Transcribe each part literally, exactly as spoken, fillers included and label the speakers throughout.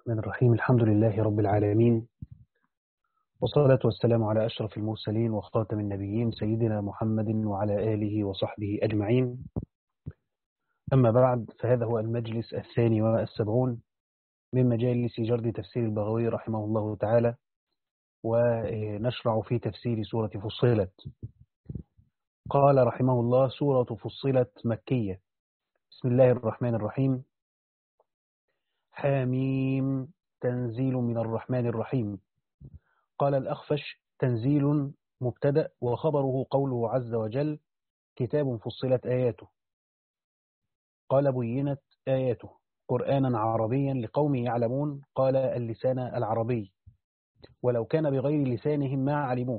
Speaker 1: الرحمن الرحيم. الحمد لله رب العالمين، والصلاة والسلام على أشرف المرسلين وخاتم النبيين سيدنا محمد وعلى آله وصحبه أجمعين. أما بعد، فهذا هو المجلس الثاني والسبعون من مجالس جرد تفسير البغوي رحمه الله تعالى، ونشرع في تفسير سورة فصلت. قال رحمه الله: سورة فصلت مكية. بسم الله الرحمن الرحيم. حاميم، تنزيل من الرحمن الرحيم. قال الأخفش: تنزيل مبتدأ، وخبره قوله عز وجل: كتاب فصلت آياته. قال بينت آياته قرآنا عربيا لقوم يعلمون. قال اللسان العربي، ولو كان بغير لسانهم ما علموه.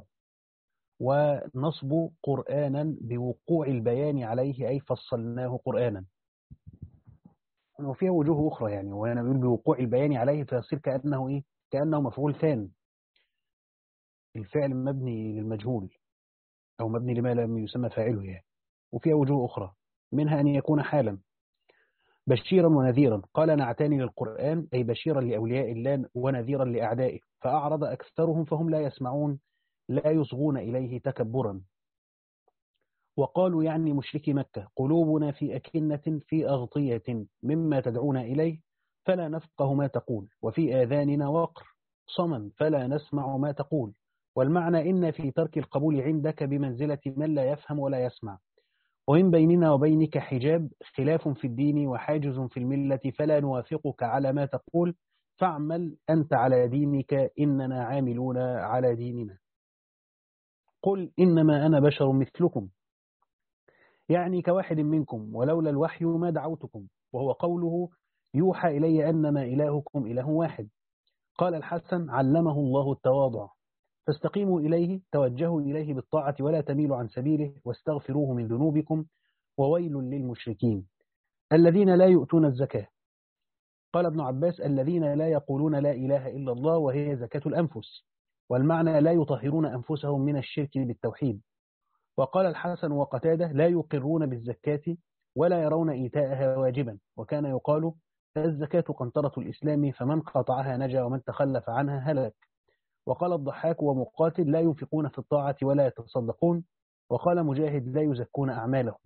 Speaker 1: ونصب قرآنا بوقوع البيان عليه، أي فصلناه قرآنا. وفيها وجوه أخرى يعني، وأنا بقول بوقوع البيان عليه فيصير كأنه إيه؟ كأنه مفعول ثاني، الفعل مبني للمجهول أو مبني لما لم يسمى فاعله يعني. وفيها وجوه أخرى، منها أن يكون حالا بشيرا ونذيرا. قال نعتاني للقرآن، أي بشيرا لأولياء الله ونذيرا لأعدائه، فأعرض أكثرهم فهم لا يسمعون، لا يصغون إليه تكبرا. وقالوا يعني مشركي مكة: قلوبنا في أكنة في أغطية مما تدعون إليه فلا نفقه ما تقول، وفي آذاننا وقر صمم فلا نسمع ما تقول. والمعنى إن في ترك القبول عندك بمنزلة من لا يفهم ولا يسمع، ومن بيننا وبينك حجاب، خلاف في الدين وحاجز في الملة، فلا نوافقك على ما تقول، فاعمل أنت على دينك إننا عاملون على ديننا. قل إنما أنا بشر مثلكم، يعني كواحد منكم، ولولا الوحي ما دعوتكم. وهو قوله: يوحى إلي أنما إلهكم إله واحد. قال الحسن: علمه الله التواضع، فاستقيموا إليه، توجهوا إليه بالطاعة ولا تميلوا عن سبيله، واستغفروه من ذنوبكم، وويل للمشركين الذين لا يؤتون الزكاة. قال ابن عباس: الذين لا يقولون لا إله إلا الله، وهي زكاة الأنفس، والمعنى لا يطهرون أنفسهم من الشرك بالتوحيد. وقال الحسن وقتاده: لا يقرون بالزكاة ولا يرون إيتاءها واجبا، وكان يقال: الزكاة قنطرة الإسلام، فمن قطعها نجا ومن تخلف عنها هلك. وقال الضحاك ومقاتل: لا ينفقون في الطاعة ولا يتصدقون. وقال مجاهد: لا يزكون أعمالهم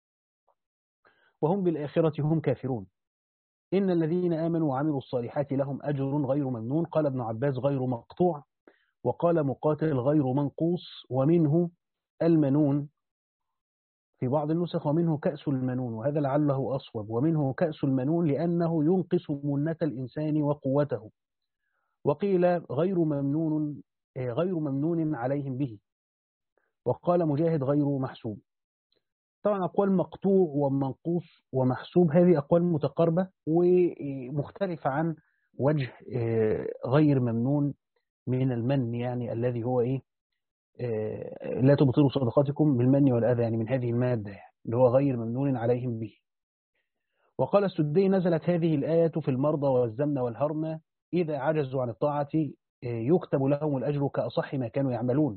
Speaker 1: وهم بالآخرة هم كافرون. إن الذين آمنوا وعملوا الصالحات لهم أجر غير ممنون. قال ابن عباس: غير مقطوع. وقال مقاتل: غير منقوص. ومنه المنون في بعض النسخ، ومنه كأس المنون، وهذا لعله أصوب. ومنه كأس المنون لأنه ينقص منة الإنسان وقوته. وقيل غير ممنون غير ممنون عليهم به. وقال مجاهد: غير محسوب. طبعا أقوال مقطوع ومنقوص ومحسوب هذه أقوال متقاربة ومختلفة عن وجه غير ممنون من المن، يعني الذي هو إيه؟ لا تبطلوا صدقاتكم بالمن والأذى، يعني من هذه المادة، يعني اللي هو غير ممنون عليهم به. وقال السدي: نزلت هذه الآية في المرضى والزمن والهرمة، إذا عجزوا عن الطاعة يكتب لهم الأجر كأصح ما كانوا يعملون.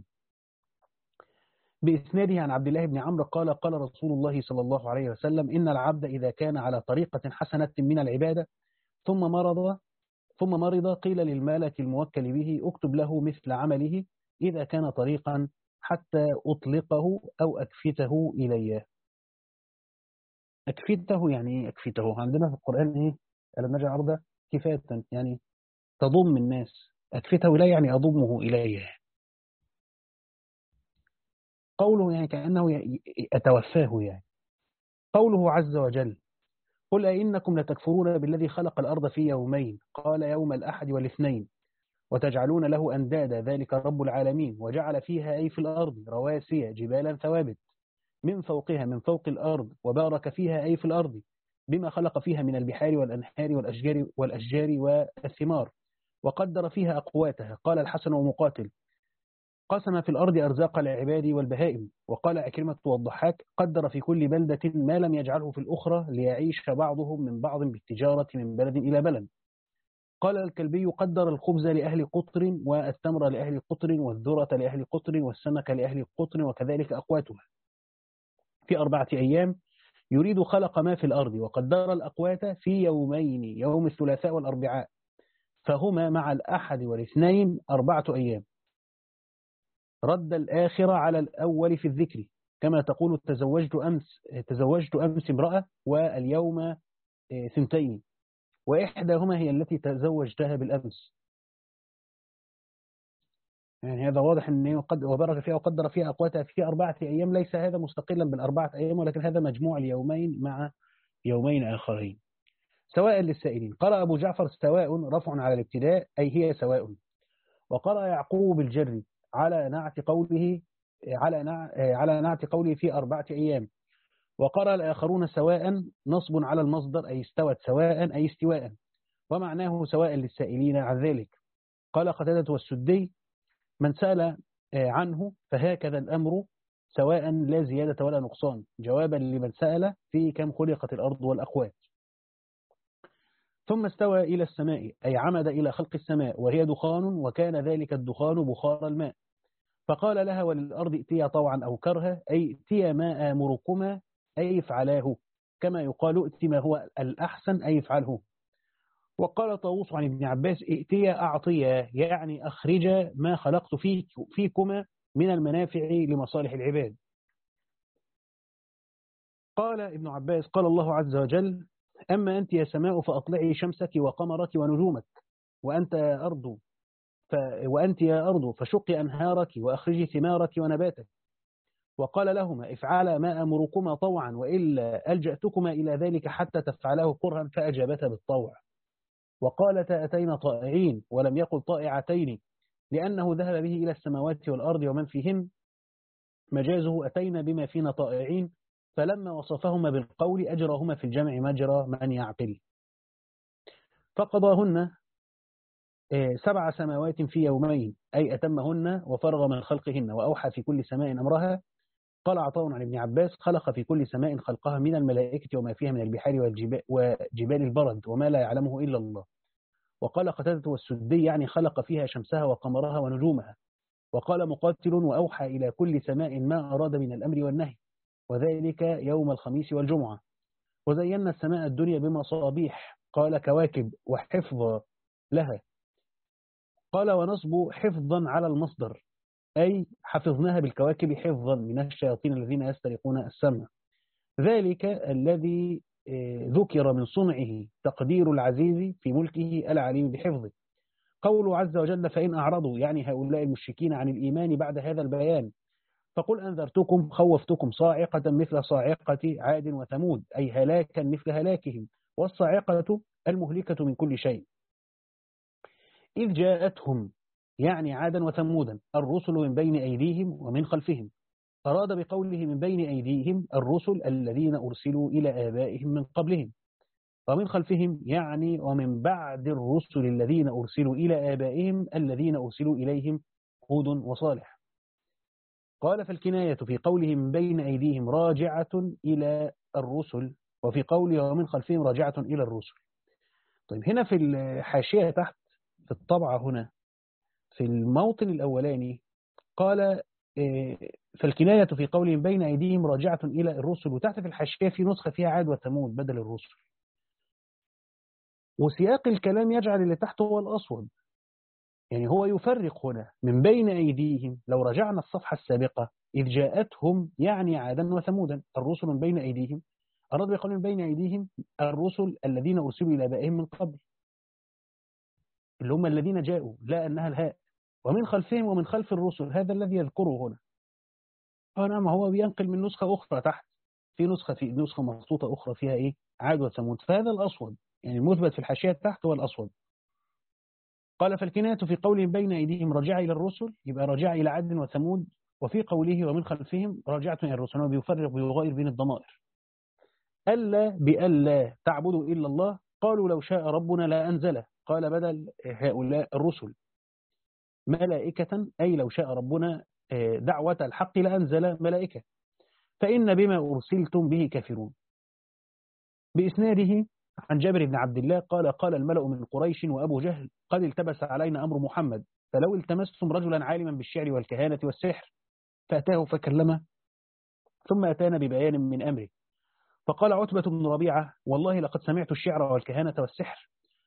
Speaker 1: بإسناده عن عبد الله بن عمرو قال: قال رسول الله صلى الله عليه وسلم: إن العبد إذا كان على طريقة حسنة من العبادة ثم مرض ثم مرض قيل للملك الموكل به: اكتب له مثل عمله إذا كان طريقا حتى أطلقه أو أكفته إليه. أكفته يعني إيه؟ أكفته عندنا في القرآن إيه؟ ألم نجعل الأرض كفاة، يعني تضم الناس. أكفته إليه يعني أضمه إليه. قوله يعني كأنه أتوفاه يعني. قوله عز وجل: قل أئنكم لتكفرون بالذي خلق الأرض في يومين، قال يوم الأحد والاثنين، وتجعلون له أندادا، ذلك رب العالمين، وجعل فيها أي في الأرض رواسي جبالا ثوابت من فوقها من فوق الأرض، وبارك فيها أي في الأرض بما خلق فيها من البحار والأنهار والأشجار والأشجار والثمار، وقدر فيها أقواتها. قال الحسن ومقاتل: قسم في الأرض أرزاق العباد والبهائم. وقال أكرمة والضحاك: قدر في كل بلدة ما لم يجعله في الأخرى، ليعيش بعضهم من بعض بالتجارة من بلد إلى بلد. قال الكلبي: قدر الخبز لأهل قطر، والتمر لأهل قطر، والذرة لأهل قطر، والسمك لأهل قطر، وكذلك أقواتها في أربعة أيام. يريد خلق ما في الأرض، وقدر الأقوات في يومين، يوم الثلاثاء والأربعاء. فهما مع الأحد والاثنين أربعة أيام. رد الآخر على الأول في الذكر، كما تقول تزوجت أمس تزوجت أمس امرأة واليوم ثنتين، وإحداهما هي التي تزوجتها بالأمس. يعني هذا واضح أنه قد وبارك فيها وقدر فيها أقواتها في أربعة أيام، ليس هذا مستقلا بالأربعة أيام، ولكن هذا مجموع اليومين مع يومين آخرين. سواء للسائلين. قرأ أبو جعفر سواء رفع على الابتداء أي هي سواء، وقرأ يعقوب بالجر على نعت قوله على نع على نعت قوله في أربعة أيام. وقرأ الآخرون سواء نصب على المصدر أي استوت سواء أي استواء، ومعناه سواء للسائلين عن ذلك. قال قتادة والسدي من سأل عنه فهكذا الأمر سواء لا زيادة ولا نقصان، جوابا لمن سأل في كم خلقت الأرض والأقوات. ثم استوى إلى السماء أي عمد إلى خلق السماء، وهي دخان، وكان ذلك الدخان بخار الماء. فقال لها وللأرض ائتيا طوعا أو كرها أي ائتيا ما آمركما أي افعلاه، كما يقال ائت ما هو الأحسن أي افعله. وقال طاووس عن ابن عباس ائتيا أعطيا يعني أخرج ما خلقت فيك فيكما من المنافع لمصالح العباد. قال ابن عباس قال الله عز وجل أما أنت يا سماء فأطلعي شمسك وقمرك ونجومك، وأنت يا أرض ف... وأنت يا أرض فشقي أنهارك وأخرجي ثمارك ونباتك. وقال لهما افعلا ما أمركما طوعا وإلا ألجأتكما إلى ذلك حتى تفعله كرها فأجابتا بالطوع. وقالتا أتينا طائعين ولم يقل طائعتين لأنه ذهب به إلى السماوات والأرض ومن فيهن، مجازه أتينا بما فينا طائعين، فلما وصفهما بالقول أجرهما في الجمع مجرى من يعقل. فقضاهن سبع سماوات في يومين أي أتمهن وفرغ من خلقهن وأوحى في كل سماء أمرها. قال عطاء عن ابن عباس خلق في كل سماء خلقها من الملائكة وما فيها من البحار والجبال وجبال البرد وما لا يعلمه إلا الله. وقال قتادة والسدي يعني خلق فيها شمسها وقمرها ونجومها. وقال مقاتل وأوحى إلى كل سماء ما أراد من الأمر والنهي، وذلك يوم الخميس والجمعة. وزينا السماء الدنيا بمصابيح، قال كواكب وحفظ لها. قال ونصب حفظا على المصدر أي حفظناها بالكواكب حفظا من الشياطين الذين يسترقون السمع. ذلك الذي ذكر من صنعه تقدير العزيز في ملكه العليم بحفظه. قوله عز وجل فإن أعرضوا يعني هؤلاء المشركين عن الإيمان بعد هذا البيان فقل أنذرتكم خوفتكم صاعقة مثل صاعقة عاد وثمود أي هلاكا مثل هلاكهم، والصاعقة المهلكة من كل شيء. إذ جاءتهم يعني عادا وثمودا الرسل من بين أيديهم ومن خلفهم. أراد بقوله من بين أيديهم الرسل الذين أرسلوا إلى آبائهم من قبلهم، ومن خلفهم يعني ومن بعد الرسل الذين أرسلوا إلى آبائهم الذين أرسلوا إليهم هود وصالح. قال فالكناية في قوله من بين أيديهم راجعة إلى الرسل، وفي قوله ومن خلفهم راجعة إلى الرسل. طيب هنا في الحاشية تحت في الطبعة هنا في الموطن الأولاني قال فالكناية في قوله من بين أيديهم راجعة إلى الرسل، وتحت في الحاشية في نسخة فيها عاد وثمود بدل الرسل. وسياق الكلام يجعل اللي تحت هو الأصوب، يعني هو يفرق هنا من بين أيديهم. لو رجعنا الصفحة السابقة إذ جاءتهم يعني عادا وثمودا الرسل من بين أيديهم، أراد بقول من بين أيديهم الرسل الذين أرسلوا إلى آبائهم من قبل اللي هم الذين جاءوا، لا أنها الهاء. ومن خلفهم ومن خلف الرسل هذا الذي يذكره هنا. نعم هو بينقل من نسخة أخرى تحت، في نسخة في نسخة مخطوطة أخرى فيها إيه عاد وثمود، فهذا الأصوب يعني المثبت في الحاشية تحت هو الأصوب. قال فالكناية في قولهم بين أيديهم راجعة إلى الرسل يبقى راجعة إلى عاد وثمود، وفي قوله ومن خلفهم راجعة إلى الرسل هو بيفرق ويغير بين الضمائر. ألا بألا تعبدوا إلا الله قالوا لو شاء ربنا لا أنزله، قال بدل هؤلاء الرسل ملائكة أي لو شاء ربنا دعوة الحق لأنزل ملائكة، فإن بما أرسلتم به كافرون. بإسناده عن جابر بن عبد الله قال قال الملأ من قريش وأبو جهل قد التبس علينا أمر محمد، فلو التمستم رجلا عالما بالشعر والكهانة والسحر فأتاه فكلمه ثم أتانا ببيان من أمره. فقال عتبة بن ربيعة والله لقد سمعت الشعر والكهانة والسحر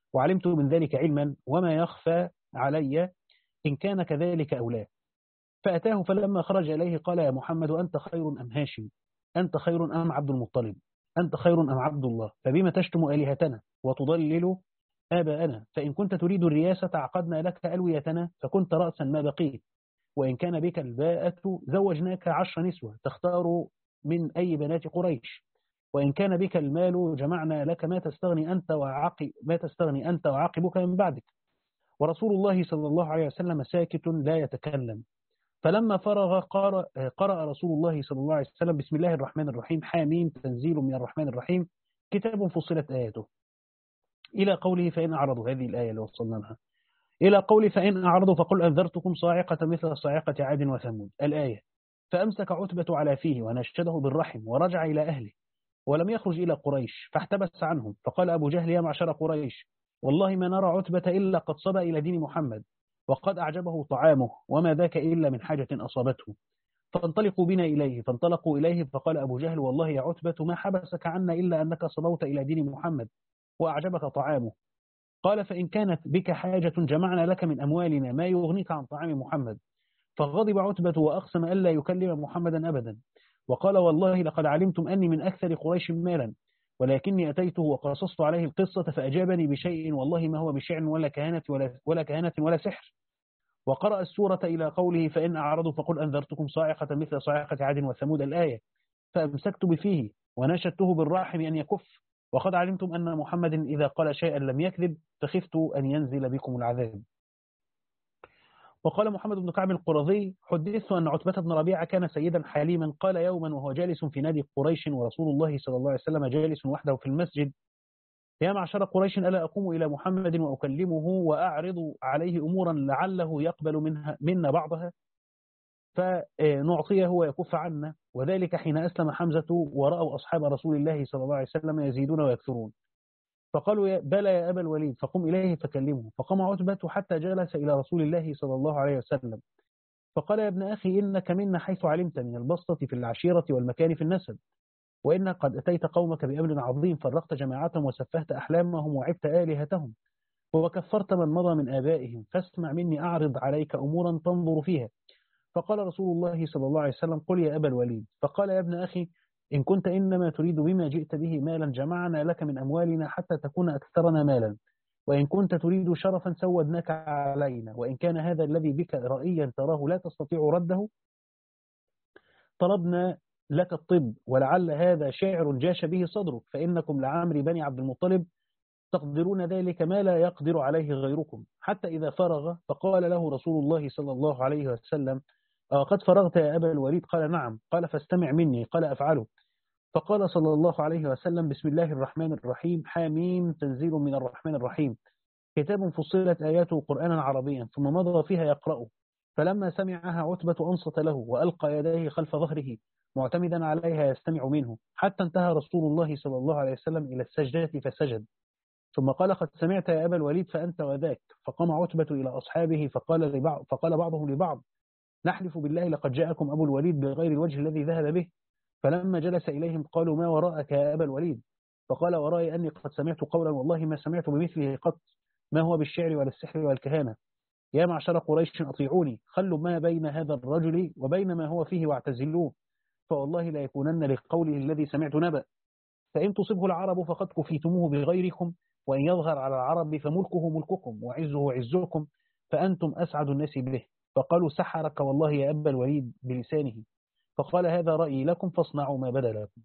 Speaker 1: وعلمت من ذلك علما وما يخفى علي إن كان كذلك أو لا. فأتاه فلما خرج إليه قال يا محمد أنت خير أم هاشم؟ أنت خير أم عبد المطلب؟ أنت خير أم عبد الله؟ فبما تشتم آلهتنا وتضلل آباءنا؟ فإن كنت تريد الرياسة عقدنا لك ألويتنا فكنت رأسا ما بقيت، وإن كان بك الباءة زوجناك عشر نسوة تختار من أي بنات قريش، وإن كان بك المال جمعنا لك ما تستغني أنت وعقب ما تستغني أنت وعاقبك من بعدك. ورسول الله صلى الله عليه وسلم ساكت لا يتكلم. فلما فرغ قرأ, قرأ رسول الله صلى الله عليه وسلم بسم الله الرحمن الرحيم حاميم تنزيل من الرحمن الرحيم كتاب فصلت آياته إلى قوله فإن أعرضوا، هذه الآية اللي وصلنا لها، إلى قوله فإن أعرضوا فقل أنذرتكم صاعقة مثل صاعقة عاد وثمود الآية. فأمسك عتبة على فيه ونشده بالرحم ورجع إلى أهله ولم يخرج إلى قريش، فاحتبس عنهم. فقال أبو جهل يا معشر قريش والله ما نرى عتبة إلا قد صبى إلى دين محمد وقد أعجبه طعامه وما ذاك إلا من حاجة أصابته، فانطلقوا بنا إليه. فانطلقوا إليه فقال أبو جهل والله يا عتبة ما حبسك عنا إلا أنك صبوت إلى دين محمد وأعجبك طعامه. قال فإن كانت بك حاجة جمعنا لك من أموالنا ما يغنيك عن طعام محمد. فغضب عتبة وأقسم ألا يكلم محمدا أبدا، وقال والله لقد علمتم أني من أكثر قريش مالا، ولكني أتيته وقصصت عليه القصة فأجابني بشيء والله ما هو بشعر ولا كهنة ولا, ولا كهنة ولا سحر. وقرأ السورة إلى قوله فإن أعرضوا فقل أنذرتكم صاعقة مثل صاعقة عاد وثمود الآية. فأمسكت بفيه وناشدته بالراحم أن يكف، وقد علمتم أن محمد إذا قال شيئا لم يكذب فخفت أن ينزل بكم العذاب. وقال محمد بن كعب القرظي حدثت أن عتبة بن ربيعة كان سيدا حليما قال يوما وهو جالس في نادي قريش ورسول الله صلى الله عليه وسلم جالس وحده في المسجد يا معشر قريش ألا أقوم إلى محمد وأكلمه وأعرض عليه أمورا لعله يقبل منها منا بعضها فنعطيه ويكف عنا، وذلك حين أسلم حمزة ورأوا أصحاب رسول الله صلى الله عليه وسلم يزيدون ويكثرون. فقالوا يا بلى يا أبا الوليد فقم إليه فكلمه. فقام عتبة حتى جلس إلى رسول الله صلى الله عليه وسلم فقال يا ابن أخي إنك منا حيث علمت من البسطة في العشيرة والمكان في النسب، وإنك قد أتيت قومك بأمر عظيم فرقت جماعتهم وسفهت أحلامهم وعبت آلهتهم وكفرت من مضى من آبائهم، فاسمع مني أعرض عليك أمورا تنظر فيها. فقال رسول الله صلى الله عليه وسلم قل يا أبا الوليد. فقال يا ابن أخي إن كنت إنما تريد بما جئت به مالا جمعنا لك من أموالنا حتى تكون أكثرنا مالا، وإن كنت تريد شرفا سودناك علينا، وإن كان هذا الذي بك رأيا تراه لا تستطيع رده طلبنا لك الطب، ولعل هذا شعر جاش به صدرك، فإنكم لعمري بني عبد المطلب تقدرون ذلك ما لا يقدر عليه غيركم. حتى إذا فرغ فقال له رسول الله صلى الله عليه وسلم قد فرغت يا أبا الوليد؟ قال نعم. قال فاستمع مني. قال أفعله. فقال صلى الله عليه وسلم بسم الله الرحمن الرحيم حاميم تنزيل من الرحمن الرحيم كتاب فصلت آياته قرآنا عربيا، ثم مضى فيها يقرأ. فلما سمعها عتبة أنصت له وألقى يديه خلف ظهره معتمدا عليها يستمع منه، حتى انتهى رسول الله صلى الله عليه وسلم إلى السجدة فسجد، ثم قال قد سمعت يا أبا الوليد فأنت وذاك. فقام عتبة إلى أصحابه فقال, لبعض فقال بعضهم لبعض نحلف بالله لقد جاءكم أبو الوليد بغير الوجه الذي ذهب به. فلما جلس إليهم قالوا ما وراءك يا أبا الوليد؟ فقال ورائي أني قد سمعت قولا والله ما سمعت بمثله قط، ما هو بالشعر ولا السحر ولا الكهانة. يا معشر قريش أطيعوني، خلوا ما بين هذا الرجل وبين ما هو فيه واعتزلوه، فوالله لا يكونن لقوله الذي سمعت نبأ. فإن تصبه العرب فقد كفيتموه بغيركم، وإن يظهر على العرب فملكه ملككم وعزه عزكم، فأنتم أسعد الناس به. فقالوا سحرك والله يا أبا الوليد بلسانه. فقال هذا رأيي لكم فاصنعوا ما بدا لكم.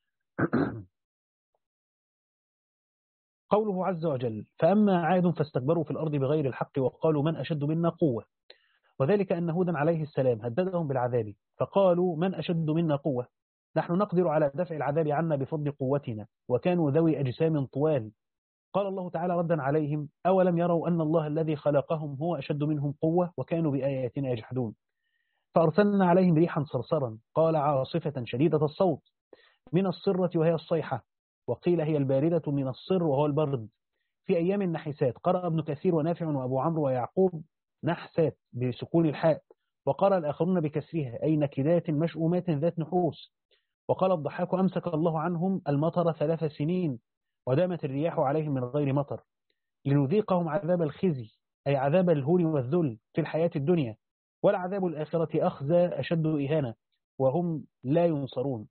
Speaker 1: قوله عز وجل فأما عاد فاستكبروا في الأرض بغير الحق وقالوا من أشد منا قوة، وذلك أن هودا عليه السلام هددهم بالعذاب فقالوا من أشد منا قوة، نحن نقدر على دفع العذاب عنا بفضل قوتنا، وكانوا ذوي أجسام طوال. قال الله تعالى ردا عليهم أولم يروا أن الله الذي خلقهم هو أشد منهم قوة وكانوا بآياتنا يجحدون. فأرسلنا عليهم ريحا صرصرا قال عاصفة شديدة الصوت من الصرة وهي الصيحة، وقيل هي الباردة من الصر وهو البرد، في أيام النحسات. قرأ ابن كثير ونافع وأبو عمرو ويعقوب نحسات بسكون الحاء، وقرأ الآخرون بكسرها أي نكدات مشؤومات ذات نحوس. وقال الضحاك أمسك الله عنهم المطر ثلاث سنين ودامت الرياح عليهم من غير مطر، لنذيقهم عذاب الخزي أي عذاب الهون والذل في الحياة الدنيا، والعذاب الآخرة أخزى أشد إهانة وهم لا ينصرون.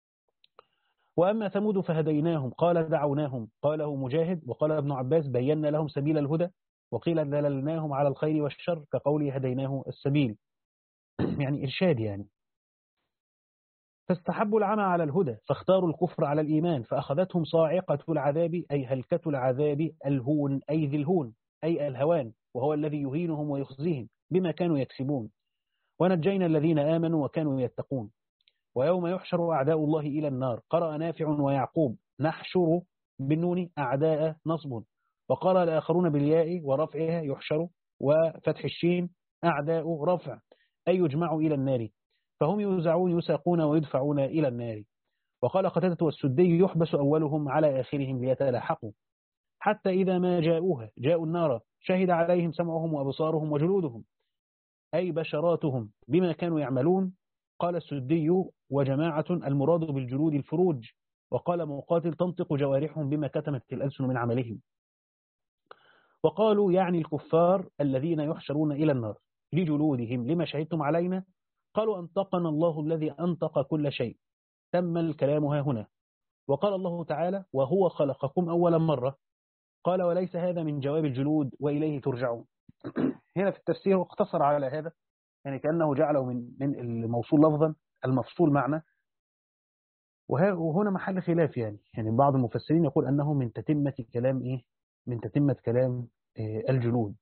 Speaker 1: وأما ثمود فهديناهم قال دعوناهم قاله مجاهد، وقال ابن عباس بينا لهم سبيل الهدى، وقيل دللناهم على الخير والشر كقوله هديناه السبيل يعني إرشاد يعني. فاستحبوا العمى على الهدى فاختاروا الكفر على الإيمان، فأخذتهم صاعقة العذاب أي هلكة العذاب الهون أي ذي الهون أي الهوان، وهو الذي يهينهم ويخزيهم بما كانوا يكسبون. ونجينا الذين آمنوا وكانوا يتقون. ويوم يحشر أعداء الله إلى النار قرأ نافع ويعقوب نحشر بالنون أعداء نصب، وقرأ الآخرون بالياء ورفعها يحشر وفتح الشين أعداء رفع أي يجمعوا إلى النار، فهم يوزعون يساقون ويدفعون إلى النار. وقال قتادة والسدي يحبس أولهم على آخرهم ليتلاحقوا حتى إذا ما جاءوها جاءوا النار شهد عليهم سمعهم وأبصارهم وجلودهم أي بشراتهم بما كانوا يعملون. قال السدي وجماعة المراد بالجلود الفروج، وقال مقاتل تنطق جوارحهم بما كتمت الألسن من عملهم. وقالوا يعني الكفار الذين يحشرون إلى النار لجلودهم لما شهدتم علينا، قالوا أنطقنا الله الذي أنطق كل شيء. تم الكلام ها هنا. وقال الله تعالى وهو خلقكم أول مرة، قال وليس هذا من جواب الجلود وإليه ترجعون. هنا في التفسير اقتصر على هذا، يعني كأنه جعله من من الموصول لفظا المفصول معنى، وهنا محل خلاف يعني يعني بعض المفسرين يقول أنه من تتمة كلام إيه من تتمة كلام إيه الجلود.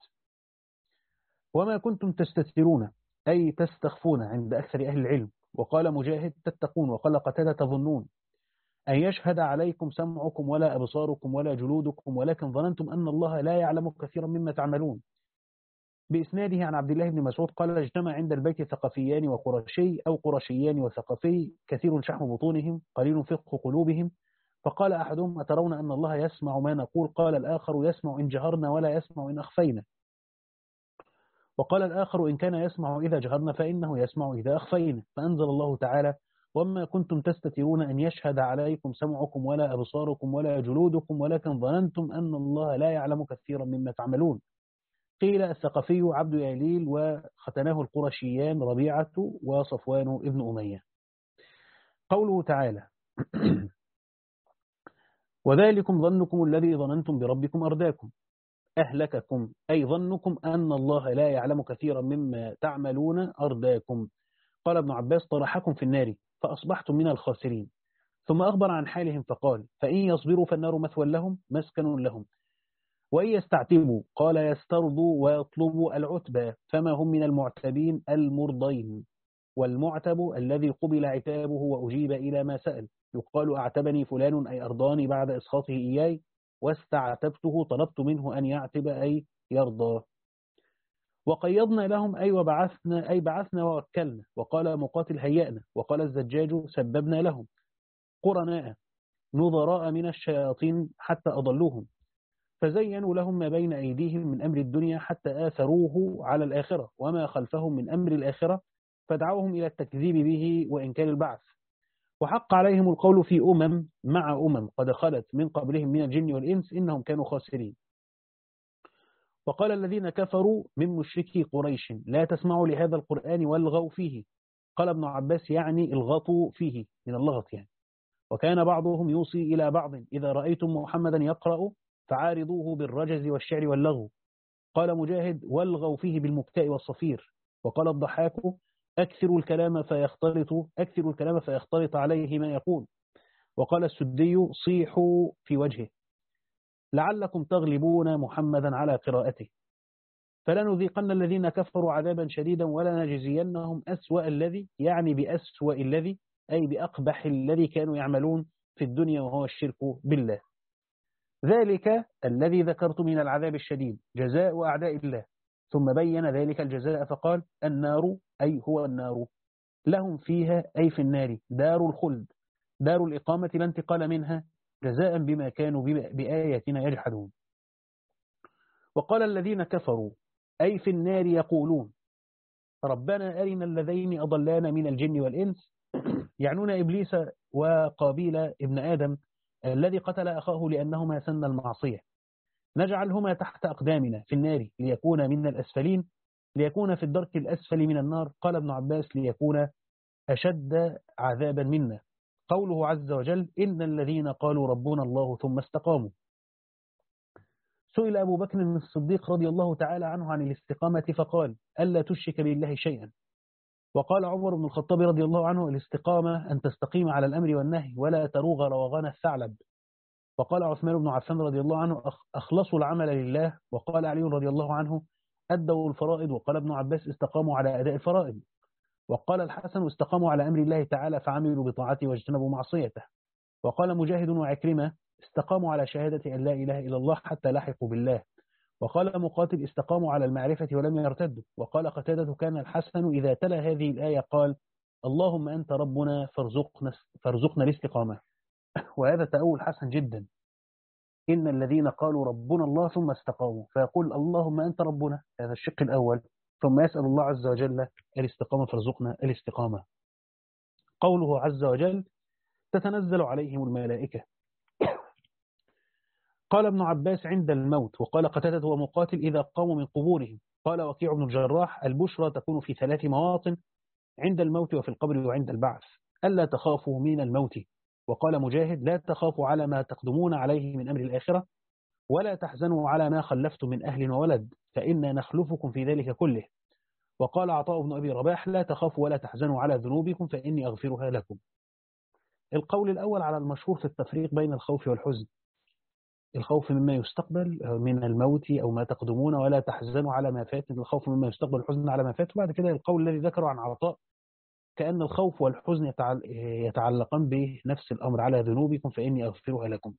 Speaker 1: وما كنتم تستترون أي تستخفون عند أكثر أهل العلم. وقال مجاهد تتقون، وقال قتادة تظنون أن يشهد عليكم سمعكم ولا أبصاركم ولا جلودكم ولكن ظننتم أن الله لا يعلم كثيرا مما تعملون. بإسناده عن عبد الله بن مسعود قال اجتمع عند البيت ثقفيان وقرشي أو قرشيان وثقفي كثير شحم بطونهم قليل فقه قلوبهم، فقال أحدهم أترون أن الله يسمع ما نقول؟ قال الآخر يسمع إن جهرنا ولا يسمع إن أخفينا. وقال الآخر إن كان يسمع إذا جهرنا فإنه يسمع إذا أخفينا. فأنزل الله تعالى وما كنتم تستترون أن يشهد عليكم سمعكم ولا أبصاركم ولا جلودكم ولكن ظننتم أن الله لا يعلم كثيرا مما تعملون. قيل الثقفي عبد ياليل وختناه القرشيان ربيعة وصفوان ابن أمية. قوله تعالى وذلكم ظنكم الذي ظننتم بربكم أرداكم أهلككم أي ظنكم أن الله لا يعلم كثيرا مما تعملون أرداكم. قال ابن عباس طرحكم في النار فأصبحتم من الخاسرين. ثم أخبر عن حالهم فقال فإن يصبروا فالنار مثوى لهم مسكن لهم، وإن يستعتبوا قال يسترضوا ويطلبوا العتبى فما هم من المعتبين المرضين. والمعتب الذي قبل عتابه وأجيب إلى ما سأل، يقال أعتبني فلان أي أرضاني بعد إسخاطه إياي، واستعتبته طلبت منه أن يعتب أي يرضى. وقيضنا لهم أي وبعثنا أي بعثنا ووكلنا. وقال مقاتل هيأنا. وقال الزجاج سببنا لهم قرناء نظراء من الشياطين حتى أضلوهم، فزينوا لهم ما بين أيديهم من أمر الدنيا حتى آثروه على الآخرة وما خلفهم من أمر الآخرة، فدعوهم إلى التكذيب به وإنكار البعث. وحق عليهم القول في أمم مع أمم قد خلت من قبلهم من الجن والإنس إنهم كانوا خاسرين. وقال الذين كفروا من مشركي قريش لا تسمعوا لهذا القرآن والغوا فيه. قال ابن عباس يعني الغطوا فيه من اللغط يعني. وكان بعضهم يوصي إلى بعض إذا رأيتم محمدا يقرأ فعارضوه بالرجز والشعر واللغو. قال مجاهد والغوا فيه بالمكتاء والصفير. وقال الضحاك أكثر الكلام فيختلط أكثر الكلام فيختلط عليه ما يقول. وقال السدي صيحوا في وجهه لعلكم تغلبون محمدا على قراءته. فلنذيقن الذين كفروا عذابا شديدا ولنجزينهم أسوأ الذي يعني بأسوأ الذي أي بأقبح الذي كانوا يعملون في الدنيا وهو الشرك بالله. ذلك الذي ذكرت من العذاب الشديد جزاء أعداء الله. ثم بين ذلك الجزاء فقال النار أي هو النار لهم فيها أي في النار دار الخلد دار الإقامة لا انتقال منها جزاء بما كانوا بآياتنا يجحدون. وقال الذين كفروا أي في النار يقولون ربنا أرنا الذين أضلانا من الجن والإنس، يعنون إبليس وقابيل ابن آدم الذي قتل أخاه لأنهما سن المعصية. نجعلهما تحت أقدامنا في النار ليكون من الأسفلين ليكون في الدرك الأسفل من النار. قال ابن عباس ليكون أشد عذابا منا. قوله عز وجل إن الذين قالوا ربنا الله ثم استقاموا. سئل أبو بكر الصديق رضي الله تعالى عنه عن الاستقامة فقال ألا تشرك بالله شيئا. وقال عمر بن الخطاب رضي الله عنه الاستقامة أن تستقيم على الأمر والنهي ولا تروغ روغان الثعلب. وقال عثمان بن عفان رضي الله عنه أخلصوا العمل لله. وقال علي رضي الله عنه أدوا الفرائض. وقال ابن عباس استقاموا على أداء الفرائض. وقال الحسن استقاموا على أمر الله تعالى فعملوا بطاعته واجتنبوا معصيته. وقال مجاهد وعكرمة استقاموا على شهادة أن لا إله إلا الله حتى لحقوا بالله. وقال مقاتل استقاموا على المعرفة ولم يرتدوا. وقال قتادة كان الحسن إذا تلا هذه الآية قال اللهم أنت ربنا فارزقنا, فارزقنا الاستقامة. وهذا تأول حسن جدا. إن الذين قالوا ربنا الله ثم استقاموا فيقول اللهم أنت ربنا، هذا الشق الأول، ثم يسأل الله عز وجل الاستقامة فارزقنا الاستقامة. قوله عز وجل تتنزل عليهم الملائكة. قال ابن عباس عند الموت. وقال قتادة ومقاتل إذا قاموا من قبورهم. قال وكيع بن الجراح البشرى تكون في ثلاث مواطن عند الموت وفي القبر وعند البعث ألا تخافوا من الموت. وقال مجاهد لا تخافوا على ما تقدمون عليه من أمر الآخرة ولا تحزنوا على ما خلفتم من أهل وولد فإنا نخلفكم في ذلك كله. وقال عطاء بن أبي رباح لا تخافوا ولا تحزنوا على ذنوبكم فإني أغفرها لكم. القول الأول على المشهور في التفريق بين الخوف والحزن. الخوف مما يستقبل من الموت أو ما تقدمون ولا تحزنوا على ما فات. الخوف مما يستقبل الحزن على ما فات. وبعد كده القول الذي ذكره عن عطاء كأن الخوف والحزن يتعلقان بنفس الأمر على ذنوبكم فإني أغفرها لكم.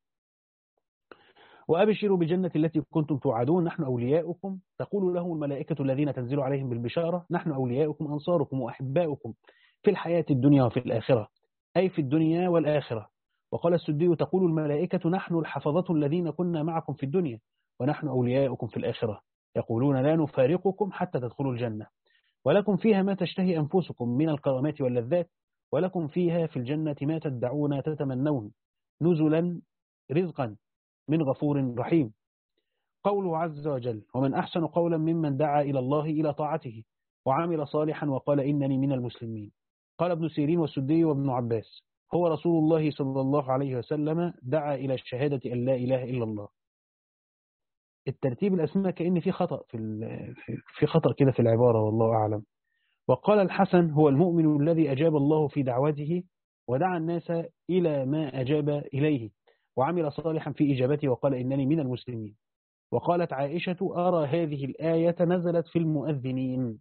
Speaker 1: وأبشروا بجنة التي كنتم توعدون نحن أولياؤكم تقول لهم الملائكة الذين تنزل عليهم بالبشارة نحن أولياؤكم أنصاركم وأحباؤكم في الحياة الدنيا وفي الآخرة أي في الدنيا والآخرة. وقال السدي تقول الملائكة نحن الحفظة الذين كنا معكم في الدنيا ونحن أولياؤكم في الآخرة يقولون لا نفارقكم حتى تدخلوا الجنة ولكم فيها ما تشتهي أنفسكم من الكرامات واللذات ولكم فيها في الجنة ما تدعون تتمنون نزلا رزقا من غفور رحيم. قوله عز وجل ومن أحسن قولا ممن دعا إلى الله إلى طاعته وعمل صالحا وقال إنني من المسلمين. قال ابن سيرين والسدي وابن عباس هو رسول الله صلى الله عليه وسلم دعا إلى الشهادة أن لا إله إلا الله. الترتيب الأسماء كأن في خطأ في في خطأ كده في العبارة والله أعلم. وقال الحسن هو المؤمن الذي أجاب الله في دعوته ودعا الناس إلى ما أجاب إليه وعمل صالحا في إجابته وقال إنني من المسلمين. وقالت عائشة أرى هذه الآية نزلت في المؤذنين.